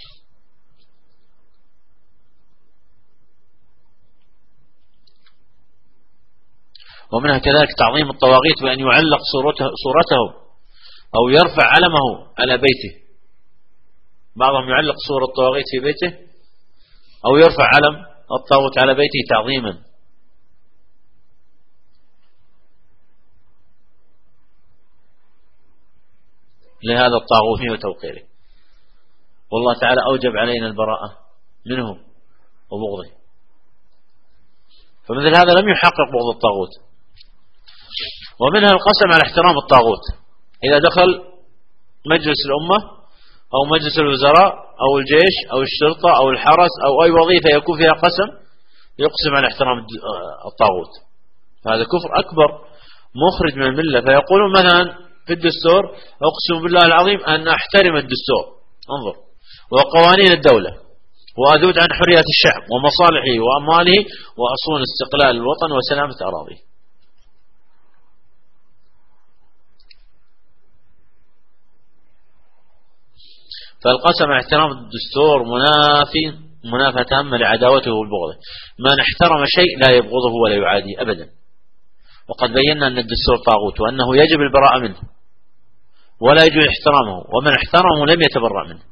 ومنها كذلك تعظيم الطواغيت بأن يعلق صورته أو يرفع علمه على بيته. بعضهم يعلق صورة الطواغيت في بيته أو يرفع علم الطاغوت على بيته تعظيما. لهذا الطاغوت وتوقيره. والله تعالى أوجب علينا البراءة منهم وبغضه، فمثل هذا لم يحقق بغض الطاغوت. ومنها القسم على احترام الطاغوت. إذا دخل مجلس الأمة أو مجلس الوزراء أو الجيش أو الشرطة أو الحرس أو أي وظيفة يكون فيها قسم يقسم على احترام الطاغوت، هذا كفر أكبر مخرج من الملة. فيقولون مثلا في الدستور: أقسم بالله العظيم أن أحترم الدستور، انظر، وقوانين الدولة، وأذود عن حريات الشعب ومصالحه وأمواله وأصون استقلال الوطن وسلامة أراضيه. فالقسم على احترام الدستور منافة تامة لعداوته والبغض. من احترم شيء لا يبغضه ولا يعاديه أبدا. وقد بينا أن الدستور طاغوت وأنه يجب البراءة منه ولا يجب احترامه، ومن احترمه لم يتبرأ منه.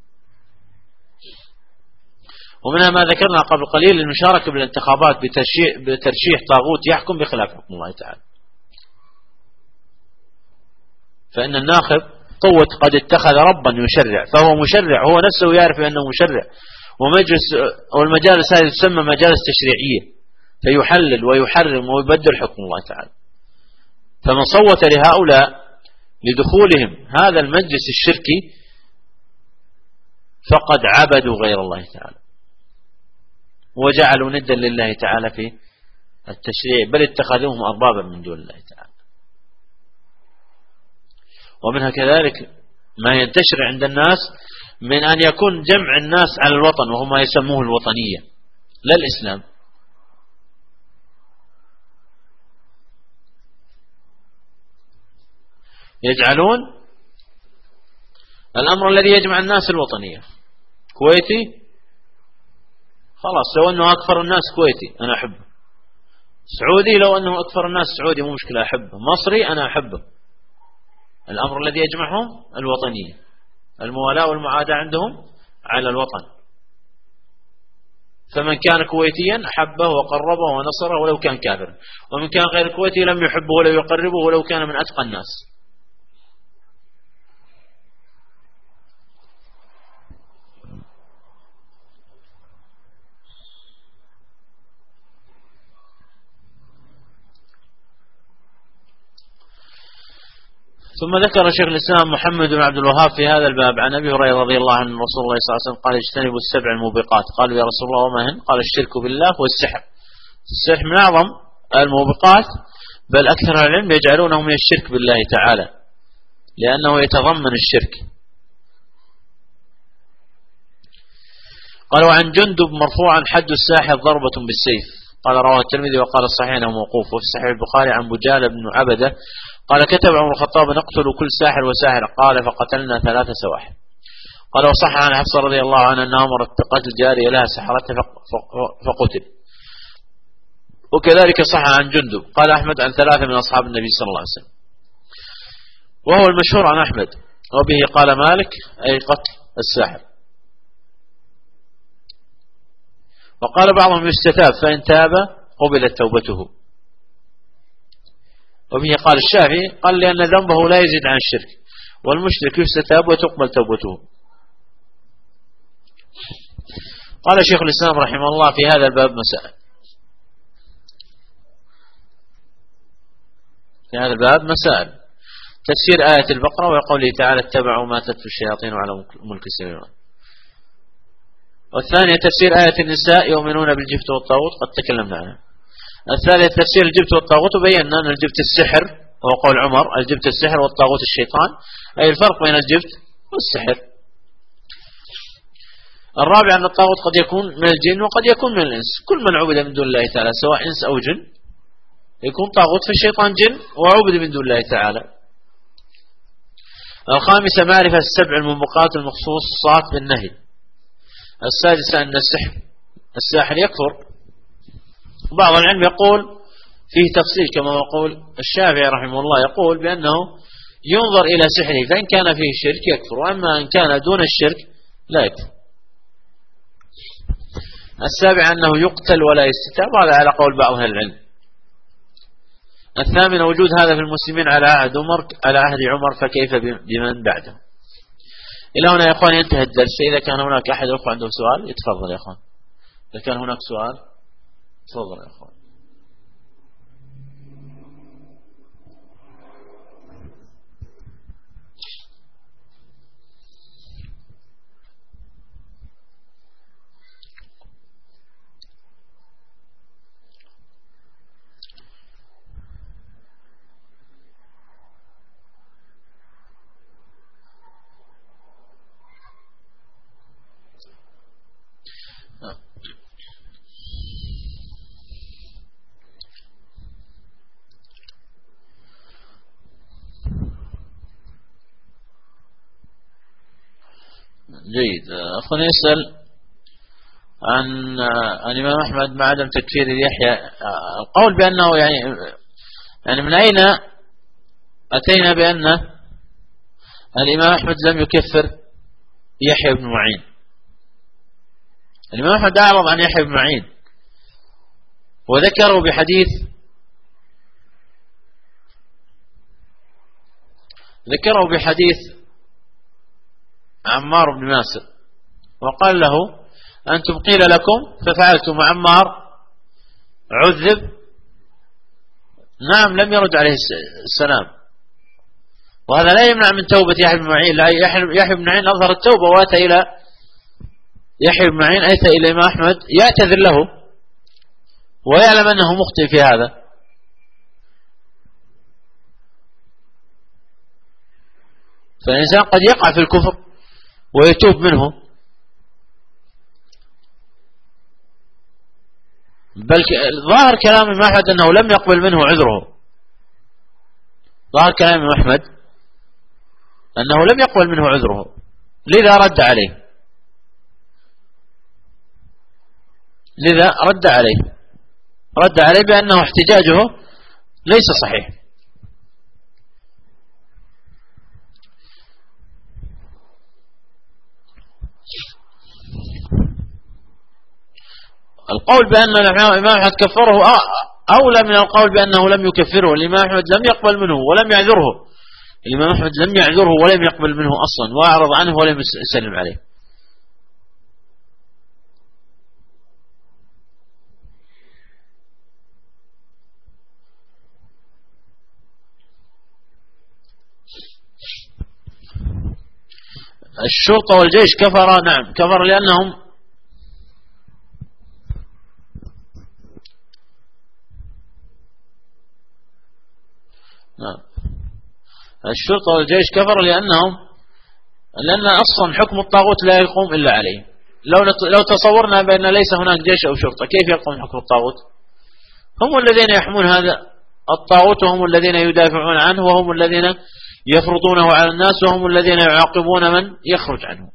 ومنها ما ذكرنا قبل قليل: المشاركة بالانتخابات بترشيح طاغوت يحكم بخلاف حكم الله تعالى. فإن الناخب قوة قد اتخذ ربا يشرع، فهو مشرع، هو نفسه يعرف أنه مشرع. والمجالس هذه تسمى مجالس تشريعية، فيحلل ويحرم ويبدل حكم الله تعالى. فمن صوت لهؤلاء لدخولهم هذا المجلس الشركي فقد عبدوا غير الله تعالى وجعلوا ندا لله تعالى في التشريع، بل اتخذوهم أربابا من دون الله تعالى. ومنها كذلك ما ينتشر عند الناس من أن يكون جمع الناس على الوطن، وهم ما يسموه الوطنية لا الإسلام. يجعلون الأمر الذي يجمع الناس الوطنية. كويتي خلاص، لو أنه أكثر الناس كويتي أنا أحبه. سعودي لو أنه أكثر الناس سعودي مو مشكلة أحبه. مصري أنا أحبه. الأمر الذي يجمعهم الوطنية، الموالاة والمعاداة عندهم على الوطن. فمن كان كويتيا أحبه وقربه ونصره ولو كان كافر، ومن كان غير كويتي لم يحبه ولو يقربه ولو كان من أتقى الناس. ثم ذكر شيخ الإسلام محمد بن عبد الوهاب في هذا الباب عن أبي هريرة رضي الله عنه رسول الله صلى الله عليه وسلم قال: اجتنبوا السبع الموبقات. قالوا: يا رسول الله وما هن؟ قال: الشرك بالله والسحر. السحر من أعظم الموبقات، بل أكثر العلم يجعلونه من الشرك بالله تعالى لأنه يتضمن الشرك. قال: وعن جندب مرفوعا: حد الساحر ضربة بالسيف. قال: رواه الترمذي وقال الصحيح انه موقوف. وفي صحيح البخاري عن بجال بن عبدة قال: كتب عمر الخطاب: نقتل كل ساحر وساحر. قال: فقتلنا 3 سواحر. قال: وصح عن حفصة رضي الله عنها أنها أمرت بقتل جارية لها سحرتها فقتل. وكذلك صح عن جندب. قال أحمد: عن 3 من أصحاب النبي صلى الله عليه وسلم، وهو المشهور عن أحمد. وبه قال مالك: أي قتل الساحر. وقال بعضهم: يستتاب، فإن تاب قبلت توبته. وبه قال الشافعي: قال لأن ذنبه لا يزيد عن الشرك، والمشرك يستتاب وتقبل توبته. قال شيخ الإسلام رحمه الله في هذا الباب مسائل. في هذا الباب مسائل: تفسير آية البقرة وقوله تعالى: اتبعوا ما تتلو الشياطين على ملك سليمان. والثانية تفسير آية النساء: يؤمنون بالجبت والطاغوت، قد تكلمنا عنها. الثالث تفسير الجبت والطاغوت، وبينا أن الجبت السحر وهو قول عمر: الجبت السحر والطاغوت الشيطان، أي الفرق بين الجبت والسحر. الرابع أن الطاغوت قد يكون من الجن وقد يكون من الإنس، كل من عبد من دون الله تعالى سواء إنس أو جن يكون طاغوت، فالشيطان جن وعبد من دون الله تعالى. الخامسة معرفة السبع الموبقات المخصوصات بالنهي. السادسة أن الساحر يكفر. بعض العلم يقول فيه تفصيل كما يقول الشافعي رحمه الله، يقول بأنه ينظر إلى سحره، فإن كان فيه شرك يكفر، وأما إن كان دون الشرك لا يكفر. السابع أنه يقتل ولا يستتاب، هذا على قول بعض أهل العلم. الثامن وجود هذا في المسلمين على عهد عمر، فكيف بمن بعده. إلى هنا يا أخوان ينتهي الدرس. إذا كان هناك أحد الأخوة عنده سؤال يتفضل يا أخوان. إذا كان هناك سؤال تفضل يا أخوان. جيد. أخونا يسأل عن الإمام أحمد مع عدم تكفير يحيى. القول بأنه يعني من أين أتينا بأن الإمام أحمد لم يكفر يحيى بن معين؟ الإمام أحمد أعرض عن يحيى بن معين وذكره بحديث عمار بن ياسر، وقال له: أنتم قيل لكم ففعلتم، وعمار عذب. نعم، لم يرد عليه السلام، وهذا لا يمنع من توبة يحيى بن معين. يحيى بن معين أظهر التوبة وأتى إلى يحيى بن معين، أتى إلى الإمام أحمد يعتذر له ويعلم أنه مخطئ في هذا. فالإنسان قد يقع في الكفر ويتوب منه، بل ظاهر كلام الإمام أحمد أنه لم يقبل منه عذره. ظاهر كلام الإمام أحمد أنه لم يقبل منه عذره، لذا رد عليه بأنه احتجاجه ليس صحيح. القول بأن الإمام أحمد كفره أولى من القول بأنه لم يكفره. الإمام أحمد لم يقبل منه ولم يعذره. الإمام أحمد لم يعذره ولم يقبل منه أصلا، وأعرض عنه ولم يسلم عليه. الشرطة والجيش كفر. نعم كفر، لأنهم الشرطة والجيش كفر لأن أصلا حكم الطاغوت لا يقوم إلا عليه. لو تصورنا بأن ليس هناك جيش أو شرطة، كيف يقوم حكم الطاغوت؟ هم الذين يحمون هذا الطاغوت، وهم الذين يدافعون عنه، وهم الذين يفرضونه على الناس، وهم الذين يعاقبون من يخرج عنه.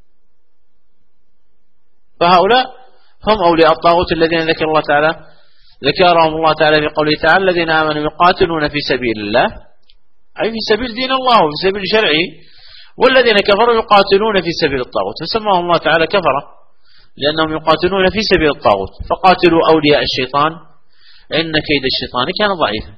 فهؤلاء هم أولياء الطاغوت الذين ذكرهم الله تعالى في قوله تعالى: الذين آمنوا يقاتلون في سبيل الله، أي في سبيل دين الله وفي سبيل شرعه، والذين كفروا يقاتلون في سبيل الطاغوت، فسماهم الله تعالى كفرة لأنهم يقاتلون في سبيل الطاغوت. فقاتلوا أولياء الشيطان إن كيد الشيطان كان ضعيفا.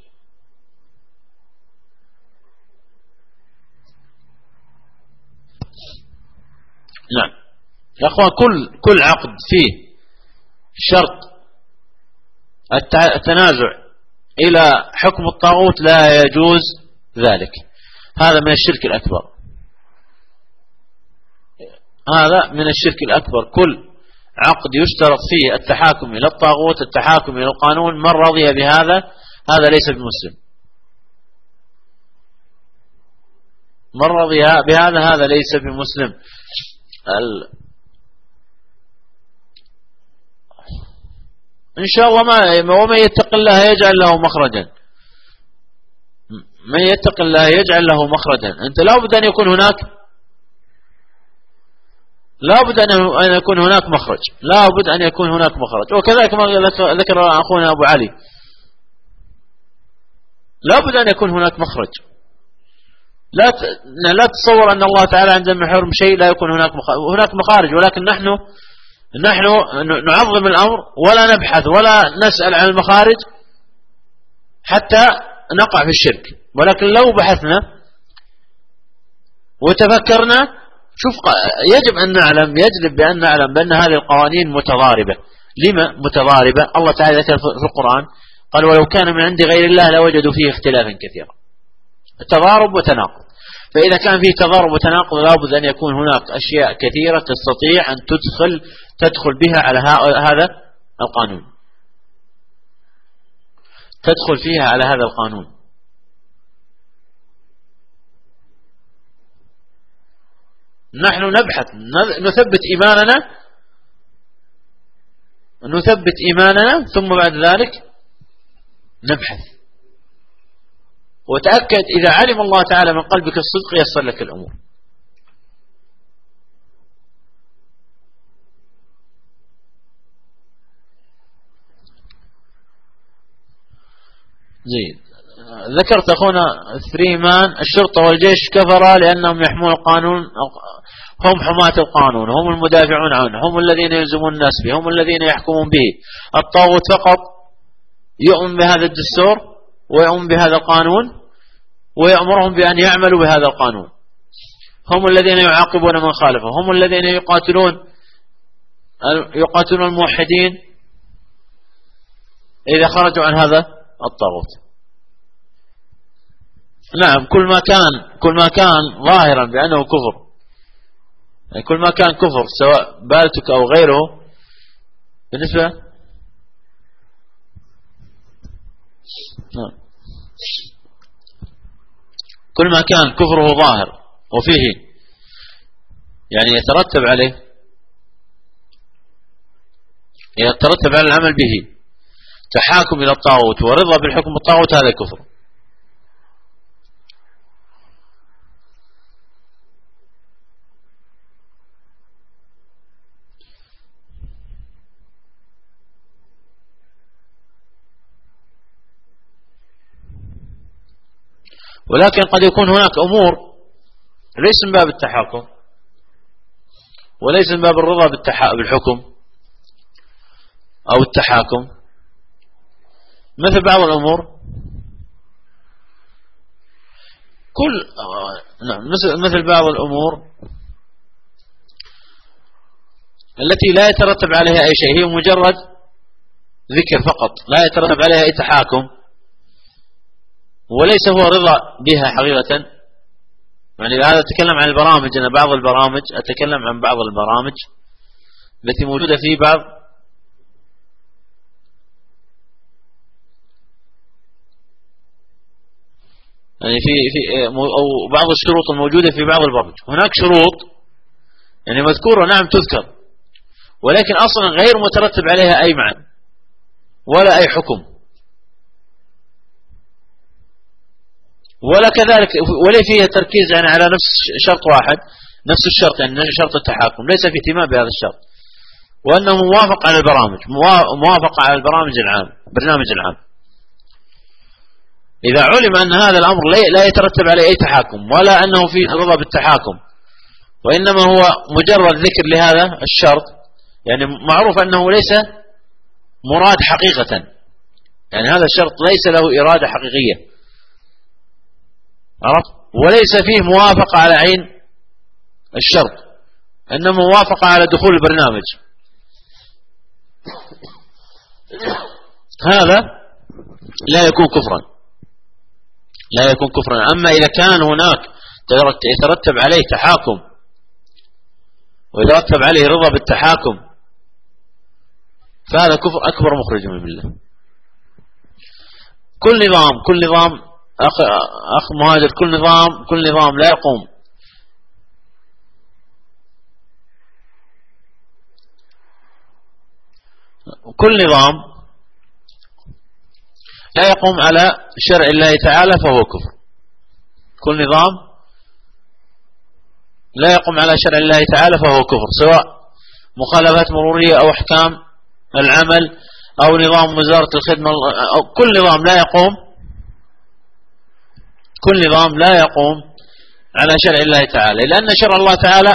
نعم يا أخوان، كل عقد فيه شرط التنازع إلى حكم الطاغوت لا يجوز ذلك. هذا من الشرك الأكبر. كل عقد يشترط فيه التحاكم إلى الطاغوت، التحاكم إلى القانون، من رضي بهذا هذا ليس بمسلم. من رضي بهذا هذا ليس بمسلم. إن شاء الله ومن يتق الله يجعل له مخرجا. من يتق الله يجعل له مخرجا. أنت لابد أن يكون هناك، لابد أن يكون هناك مخرج، لابد أن يكون هناك مخرج. وكذلك ما ذكر أخونا أبو علي، لابد أن يكون هناك مخرج. لا تصور أن الله تعالى عندما يحرم شيء لا يكون هناك مخارج، ولكن نحن نعظم الأمر ولا نبحث ولا نسأل عن المخارج حتى نقع في الشرك. ولكن لو بحثنا وتفكرنا، شوف، يجب أن نعلم، يجب بأن نعلم بأن هذه القوانين متضاربة. لما متضاربة؟ الله تعالى ذكر في القرآن قال ولو كان من عند غير الله لوجدوا فيه اختلافا كثيرا. تضارب وتناقض. فإذا كان فيه تضارب وتناقض لابد أن يكون هناك أشياء كثيرة تستطيع أن تدخل بها على هذا القانون، تدخل فيها على هذا القانون. نحن نبحث، نثبت إيماننا ثم بعد ذلك نبحث. وتأكد إذا علم الله تعالى من قلبك الصدق يسر لك الأمور. زين. ذكرت أخونا فريمان الشرطة والجيش كفرا لأنهم يحمون القانون، هم حماة القانون، هم المدافعون عنه، هم الذين يلزمون الناس به، هم الذين يحكمون به. الطاغوت فقط يؤمن بهذا الدستور ويؤمن بهذا القانون ويأمرهم بأن يعملوا بهذا القانون. هم الذين يعاقبون من خالفه، هم الذين يقاتلون الموحدين إذا خرجوا عن هذا الطاغوت. نعم، كل ما كان ظاهرا بأنه كفر، يعني كل ما كان كفر سواء بالتك أو غيره، بالنسبة كل ما كان كفره ظاهر وفيه يعني يترتب على العمل به تحاكم إلى الطاغوت ورضا بالحكم الطاغوت، هذا كفر. ولكن قد يكون هناك أمور ليس من باب التحاكم وليس من باب الرضا بالحكم أو التحاكم، مثل بعض الأمور مثل بعض الأمور التي لا يترتب عليها أي شيء، هي مجرد ذكر فقط، لا يترتب عليها أي تحاكم وليس هو رضا بها حقيقة. يعني هذا أتكلم عن البرامج، أنا أتكلم عن بعض البرامج التي موجودة في بعض يعني في أو بعض الشروط الموجودة في بعض البرامج. هناك شروط يعني مذكورة، نعم تذكر، ولكن أصلا غير مترتب عليها أي معنى ولا أي حكم، ولا كذلك ولا فيها تركيز يعني على نفس شرط واحد، نفس الشرط يعني شرط التحاكم، ليس في اهتمام بهذا الشرط، وأنه موافق على البرامج، موافقة على البرامج برنامج العام. إذا علم أن هذا الأمر لا يترتب عليه أي تحاكم ولا أنه في رضا بالتحاكم، وإنما هو مجرد ذكر لهذا الشرط، يعني معروف أنه ليس مراد حقيقة، يعني هذا الشرط ليس له إرادة حقيقية، عرفت؟ وليس فيه موافقة على عين الشرط، إنما موافقة على دخول البرنامج، هذا لا يكون كفرا، لا يكون كفرا. أما إذا كان هناك يترتب عليه تحاكم ويترتب عليه رضا بالتحاكم فهذا كفر أكبر مخرج من الملة. كل نظام أخ مهاجر، كل نظام لا يقوم، كل نظام لا يقوم على شرع الله تعالى فهو كفر. كل نظام لا يقوم على شرع الله تعالى فهو كفر، سواء مخالفات مرورية أو أحكام العمل أو نظام وزارة الخدمة، أو كل نظام لا يقوم على شرع الله تعالى، لأن شرع الله تعالى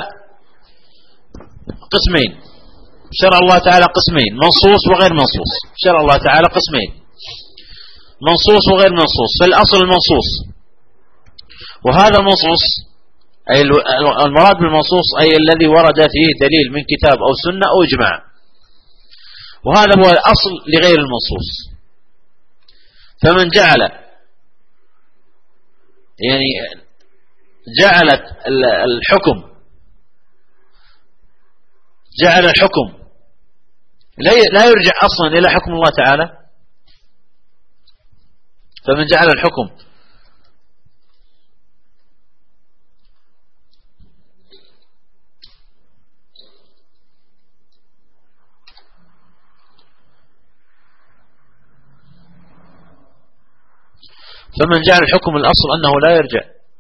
قسمين، شرع الله تعالى قسمين، منصوص وغير منصوص. شرع الله تعالى قسمين، منصوص وغير منصوص. فالأصل المنصوص، وهذا المنصوص أي المراد بالمنصوص أي الذي ورد فيه دليل من كتاب أو سنة أو إجماع، وهذا هو الأصل لغير المنصوص. فمن جعل الحكم لا يرجع أصلا إلى حكم الله تعالى. فمن جعل الحكم الأصل أنه لا يرجع.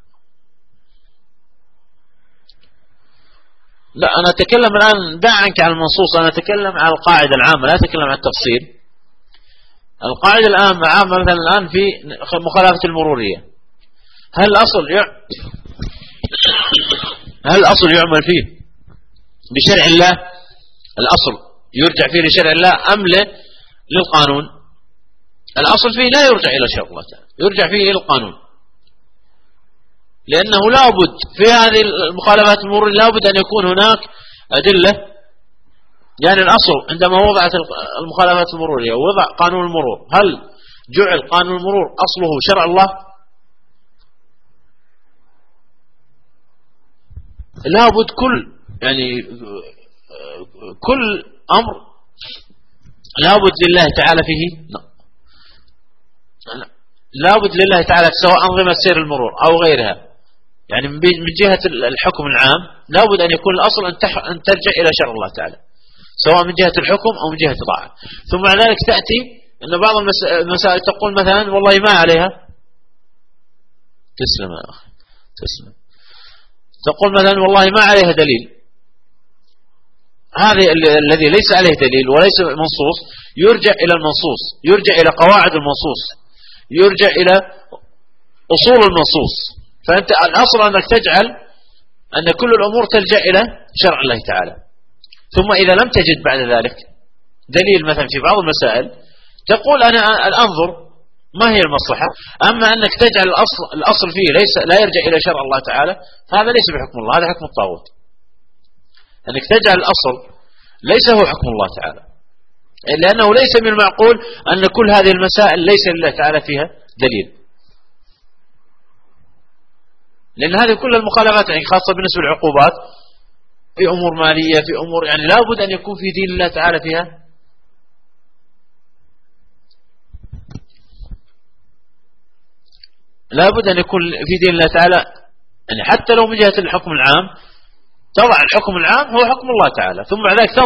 لا، أنا أتكلم الآن، دع عنك عن المنصوص، أنا أتكلم عن القاعدة العامة، لا أتكلم عن التفصيل. القاعدة العامة مثلا الآن في مخالفة المرورية، هل الأصل يعمل فيه بشرع الله؟ الأصل يرجع فيه لشرع الله أم للقانون؟ الأصل فيه لا يرجع إلى شرع الله تعالى، يرجع فيه إلى القانون، لأنه لابد في هذه المخالفات المرورية لابد أن يكون هناك أدلة. يعني الأصل عندما وضعت المخالفات المرورية ووضع قانون المرور، هل جعل قانون المرور أصله شرع الله؟ لابد كل أمر لابد لله تعالى فيه، لابد لله تعالى، سواء أنظمة سير المرور أو غيرها، يعني من جهة الحكم العام لابد أن يكون الأصل أن ترجع إلى شرع الله تعالى، سواء من جهة الحكم أو من جهة الطاعة. ثم مع ذلك تأتي أن بعض المسائل تقول مثلا والله ما عليها، تسلم يا أخي تسلم، تقول مثلا والله ما عليها دليل، هذا الذي ليس عليه دليل وليس منصوص يرجع إلى المنصوص، يرجع إلى قواعد المنصوص، يرجع إلى أصول المنصوص. فأنت الأصل أنك تجعل أن كل الأمور تلجأ إلى شرع الله تعالى. ثم إذا لم تجد بعد ذلك دليل مثلا في بعض المسائل تقول أنا أنظر ما هي المصلحة. أما أنك تجعل الأصل فيه لا يرجع إلى شرع الله تعالى، فهذا ليس بحكم الله، هذا حكم الطاغوت. أنك تجعل الأصل ليس هو حكم الله تعالى، لأنه ليس من المعقول أن كل هذه المسائل ليس لله تعالى فيها دليل، لأن هذه كل المخالفات يعني خاصة بالنسبة للعقوبات في أمور مالية، في أمور يعني لابد أن يكون في دين الله تعالى فيها. لابد أن يكون في دين الله تعالى، يعني حتى لو من جهة الحكم العام تضع الحكم العام هو حكم الله تعالى، ثم بعد ذلك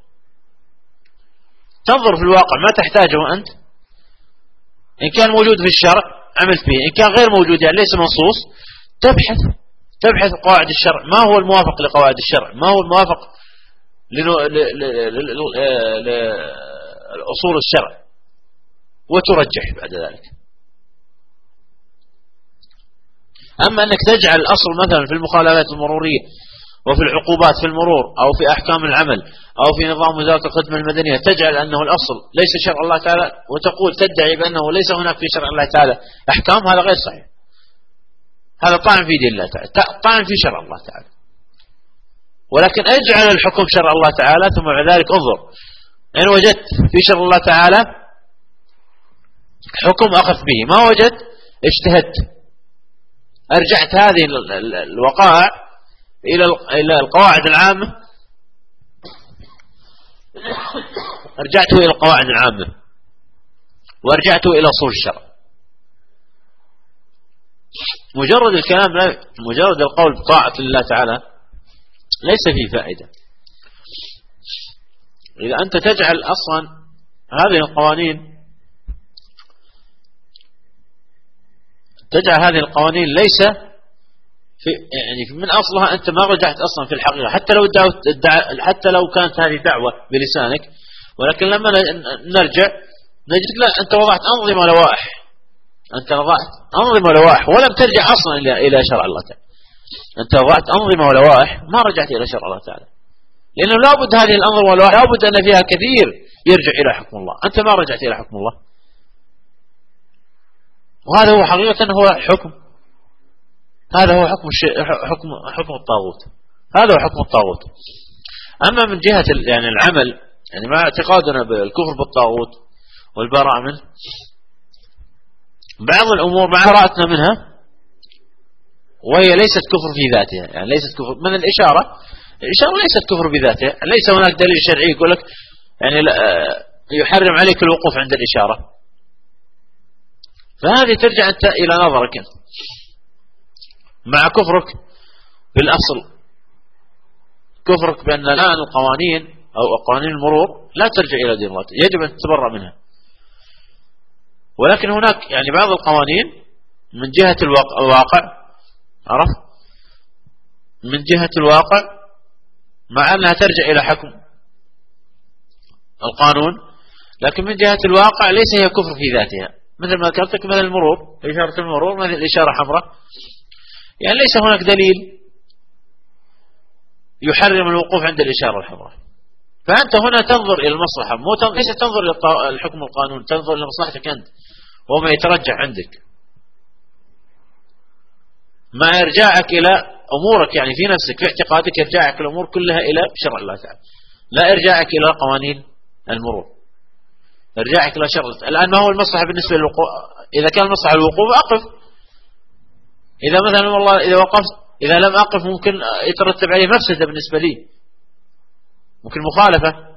تنظر في الواقع ما تحتاجه أنت، إن كان موجود في الشرع عملت به، إن كان غير موجود يعني ليس منصوص تبحث قواعد الشرع، ما هو الموافق لقواعد الشرع، ما هو الموافق لأصول الشرع، وترجح بعد ذلك. أما أنك تجعل الأصل مثلا في المخالفات المرورية وفي العقوبات في المرور أو في أحكام العمل أو في نظام وزارة الخدمة المدنية تجعل أنه الأصل ليس شرع الله تعالى، وتقول تدعي بأنه ليس هناك في شرع الله تعالى أحكام، هذا غير صحيح، هذا طعن في دين الله تعالى، طعن في شرع الله تعالى. ولكن اجعل الحكم شرع الله تعالى، ثم بعد ذلك انظر إن وجدت في شرع الله تعالى حكم أخذ به، ما وجدت اجتهدت، أرجعت هذه الوقائع إلى القواعد العامة، أرجعته إلى القواعد العامة وأرجعته إلى أصول الشرع. مجرد الكلام مجرد القول بطاعة الله تعالى ليس فيه فائدة. إذا أنت تجعل أصلا هذه القوانين ليس في يعني من أصلها أنت ما رجعت أصلا في الحقيقة، حتى لو كانت هذه دعوة بلسانك، ولكن لما نرجع نجد لا، أنت وضعت أنظمة ولوائح ولم ترجع أصلا إلى شرع الله تعالى. أنت وضعت أنظمة ولوائح ما رجعت إلى شرع الله تعالى، لأنه لابد هذه الأنظمة واللوائح لابد أن فيها كثير يرجع إلى حكم الله. أنت ما رجعت إلى حكم الله، وهذا هو حقيقة هو حكم، هذا هو حكم الطاغوت، هذا هو حكم الطاغوت. أما من جهة يعني العمل، يعني مع اعتقادنا بالكفر بالطاغوت والبراءة منه، بعض الأمور مع براءتنا منها وهي ليست كفر في ذاتها، يعني ليست كفر من الإشارة ليست كفر بذاتها، ليس هناك دليل شرعي يقول لك يعني يحرم عليك الوقوف عند الإشارة، فهذه ترجع أنت إلى نظرك أنت مع كفرك بالأصل، كفرك بأن الآن القوانين أو قوانين المرور لا ترجع إلى دين الله، يجب أن تتبرأ منها. ولكن هناك يعني بعض القوانين من جهة الواقع، عرفت، من جهة الواقع مع أنها ترجع إلى حكم القانون، لكن من جهة الواقع ليس هي كفر في ذاتها، مثل ما ذكرتك مثل المرور، إشارة المرور مثل الإشارة حمراء، يعني ليس هناك دليل يحرم الوقوف عند الإشارة الحمراء. فأنت هنا تنظر إلى المصلحة، ليس تنظر إلى الحكم القانون، تنظر إلى مصلحتك أنت وما يترجح عندك، مع إرجاعك إلى أمورك يعني في نفسك، في اعتقادك إرجاعك الأمور كلها إلى شرع الله تعالى، لا إرجاعك إلى قوانين المرور، إرجاعك إلى شرع. الآن ما هو المصلحة بالنسبة للوقوف؟ إذا كان المصلحة الوقوف أقف، إذا مثلا والله إذا وقفت إذا لم أقف ممكن يترتب عليه مفسدة بالنسبة لي، ممكن مخالفة،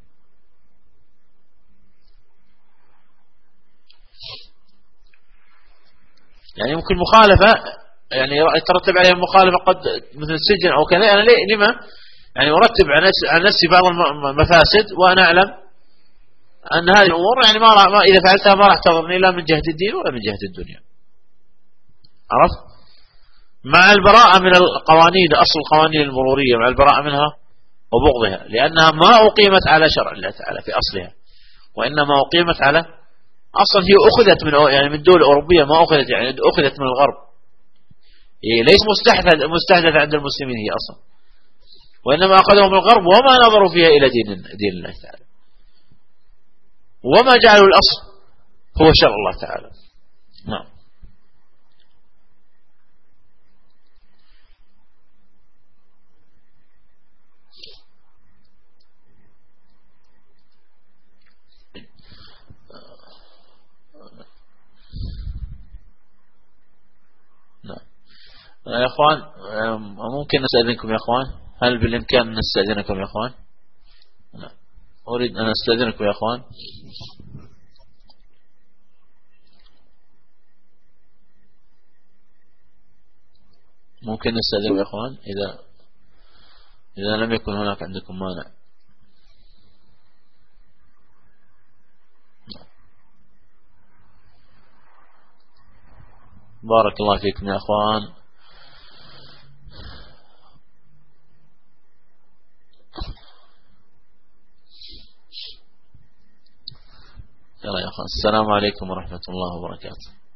يعني ممكن مخالفة يعني يترتب عليها مخالفة قد مثل السجن أو كذا. أنا لما يعني أرتب عن نفسي بعض المفاسد وأنا أعلم أن هذه الأمور يعني ما إذا فعلتها ما راح تضرني لا من جهة الدين ولا من جهة الدنيا، عرفت. مع البراءة من القوانين، أصل القوانين المرورية مع البراءة منها وبغضها، لأنها ما أقيمت على شرع الله تعالى في أصلها، وإنما أقيمت على أصلا هي أخذت من الدول الأوروبية، ما أخذت يعني أخذت من الغرب، هي ليس مستحدثة عند المسلمين هي أصلا، وإنما أخذوا من الغرب وما نظروا فيها إلى دين الله تعالى، وما جعلوا الأصل هو شرع الله تعالى. نعم. يا أخوان ممكن نستأذنكم يا أخوان؟ هل بالإمكان أن نستأذنكم يا أخوان؟ لا. أريد أن أستأذنكم يا أخوان. ممكن نستأذنكم يا أخوان إذا لم يكن هناك عندكم مانع. بارك الله فيكم يا أخوان. يلا يا أخوان، السلام عليكم ورحمة الله وبركاته.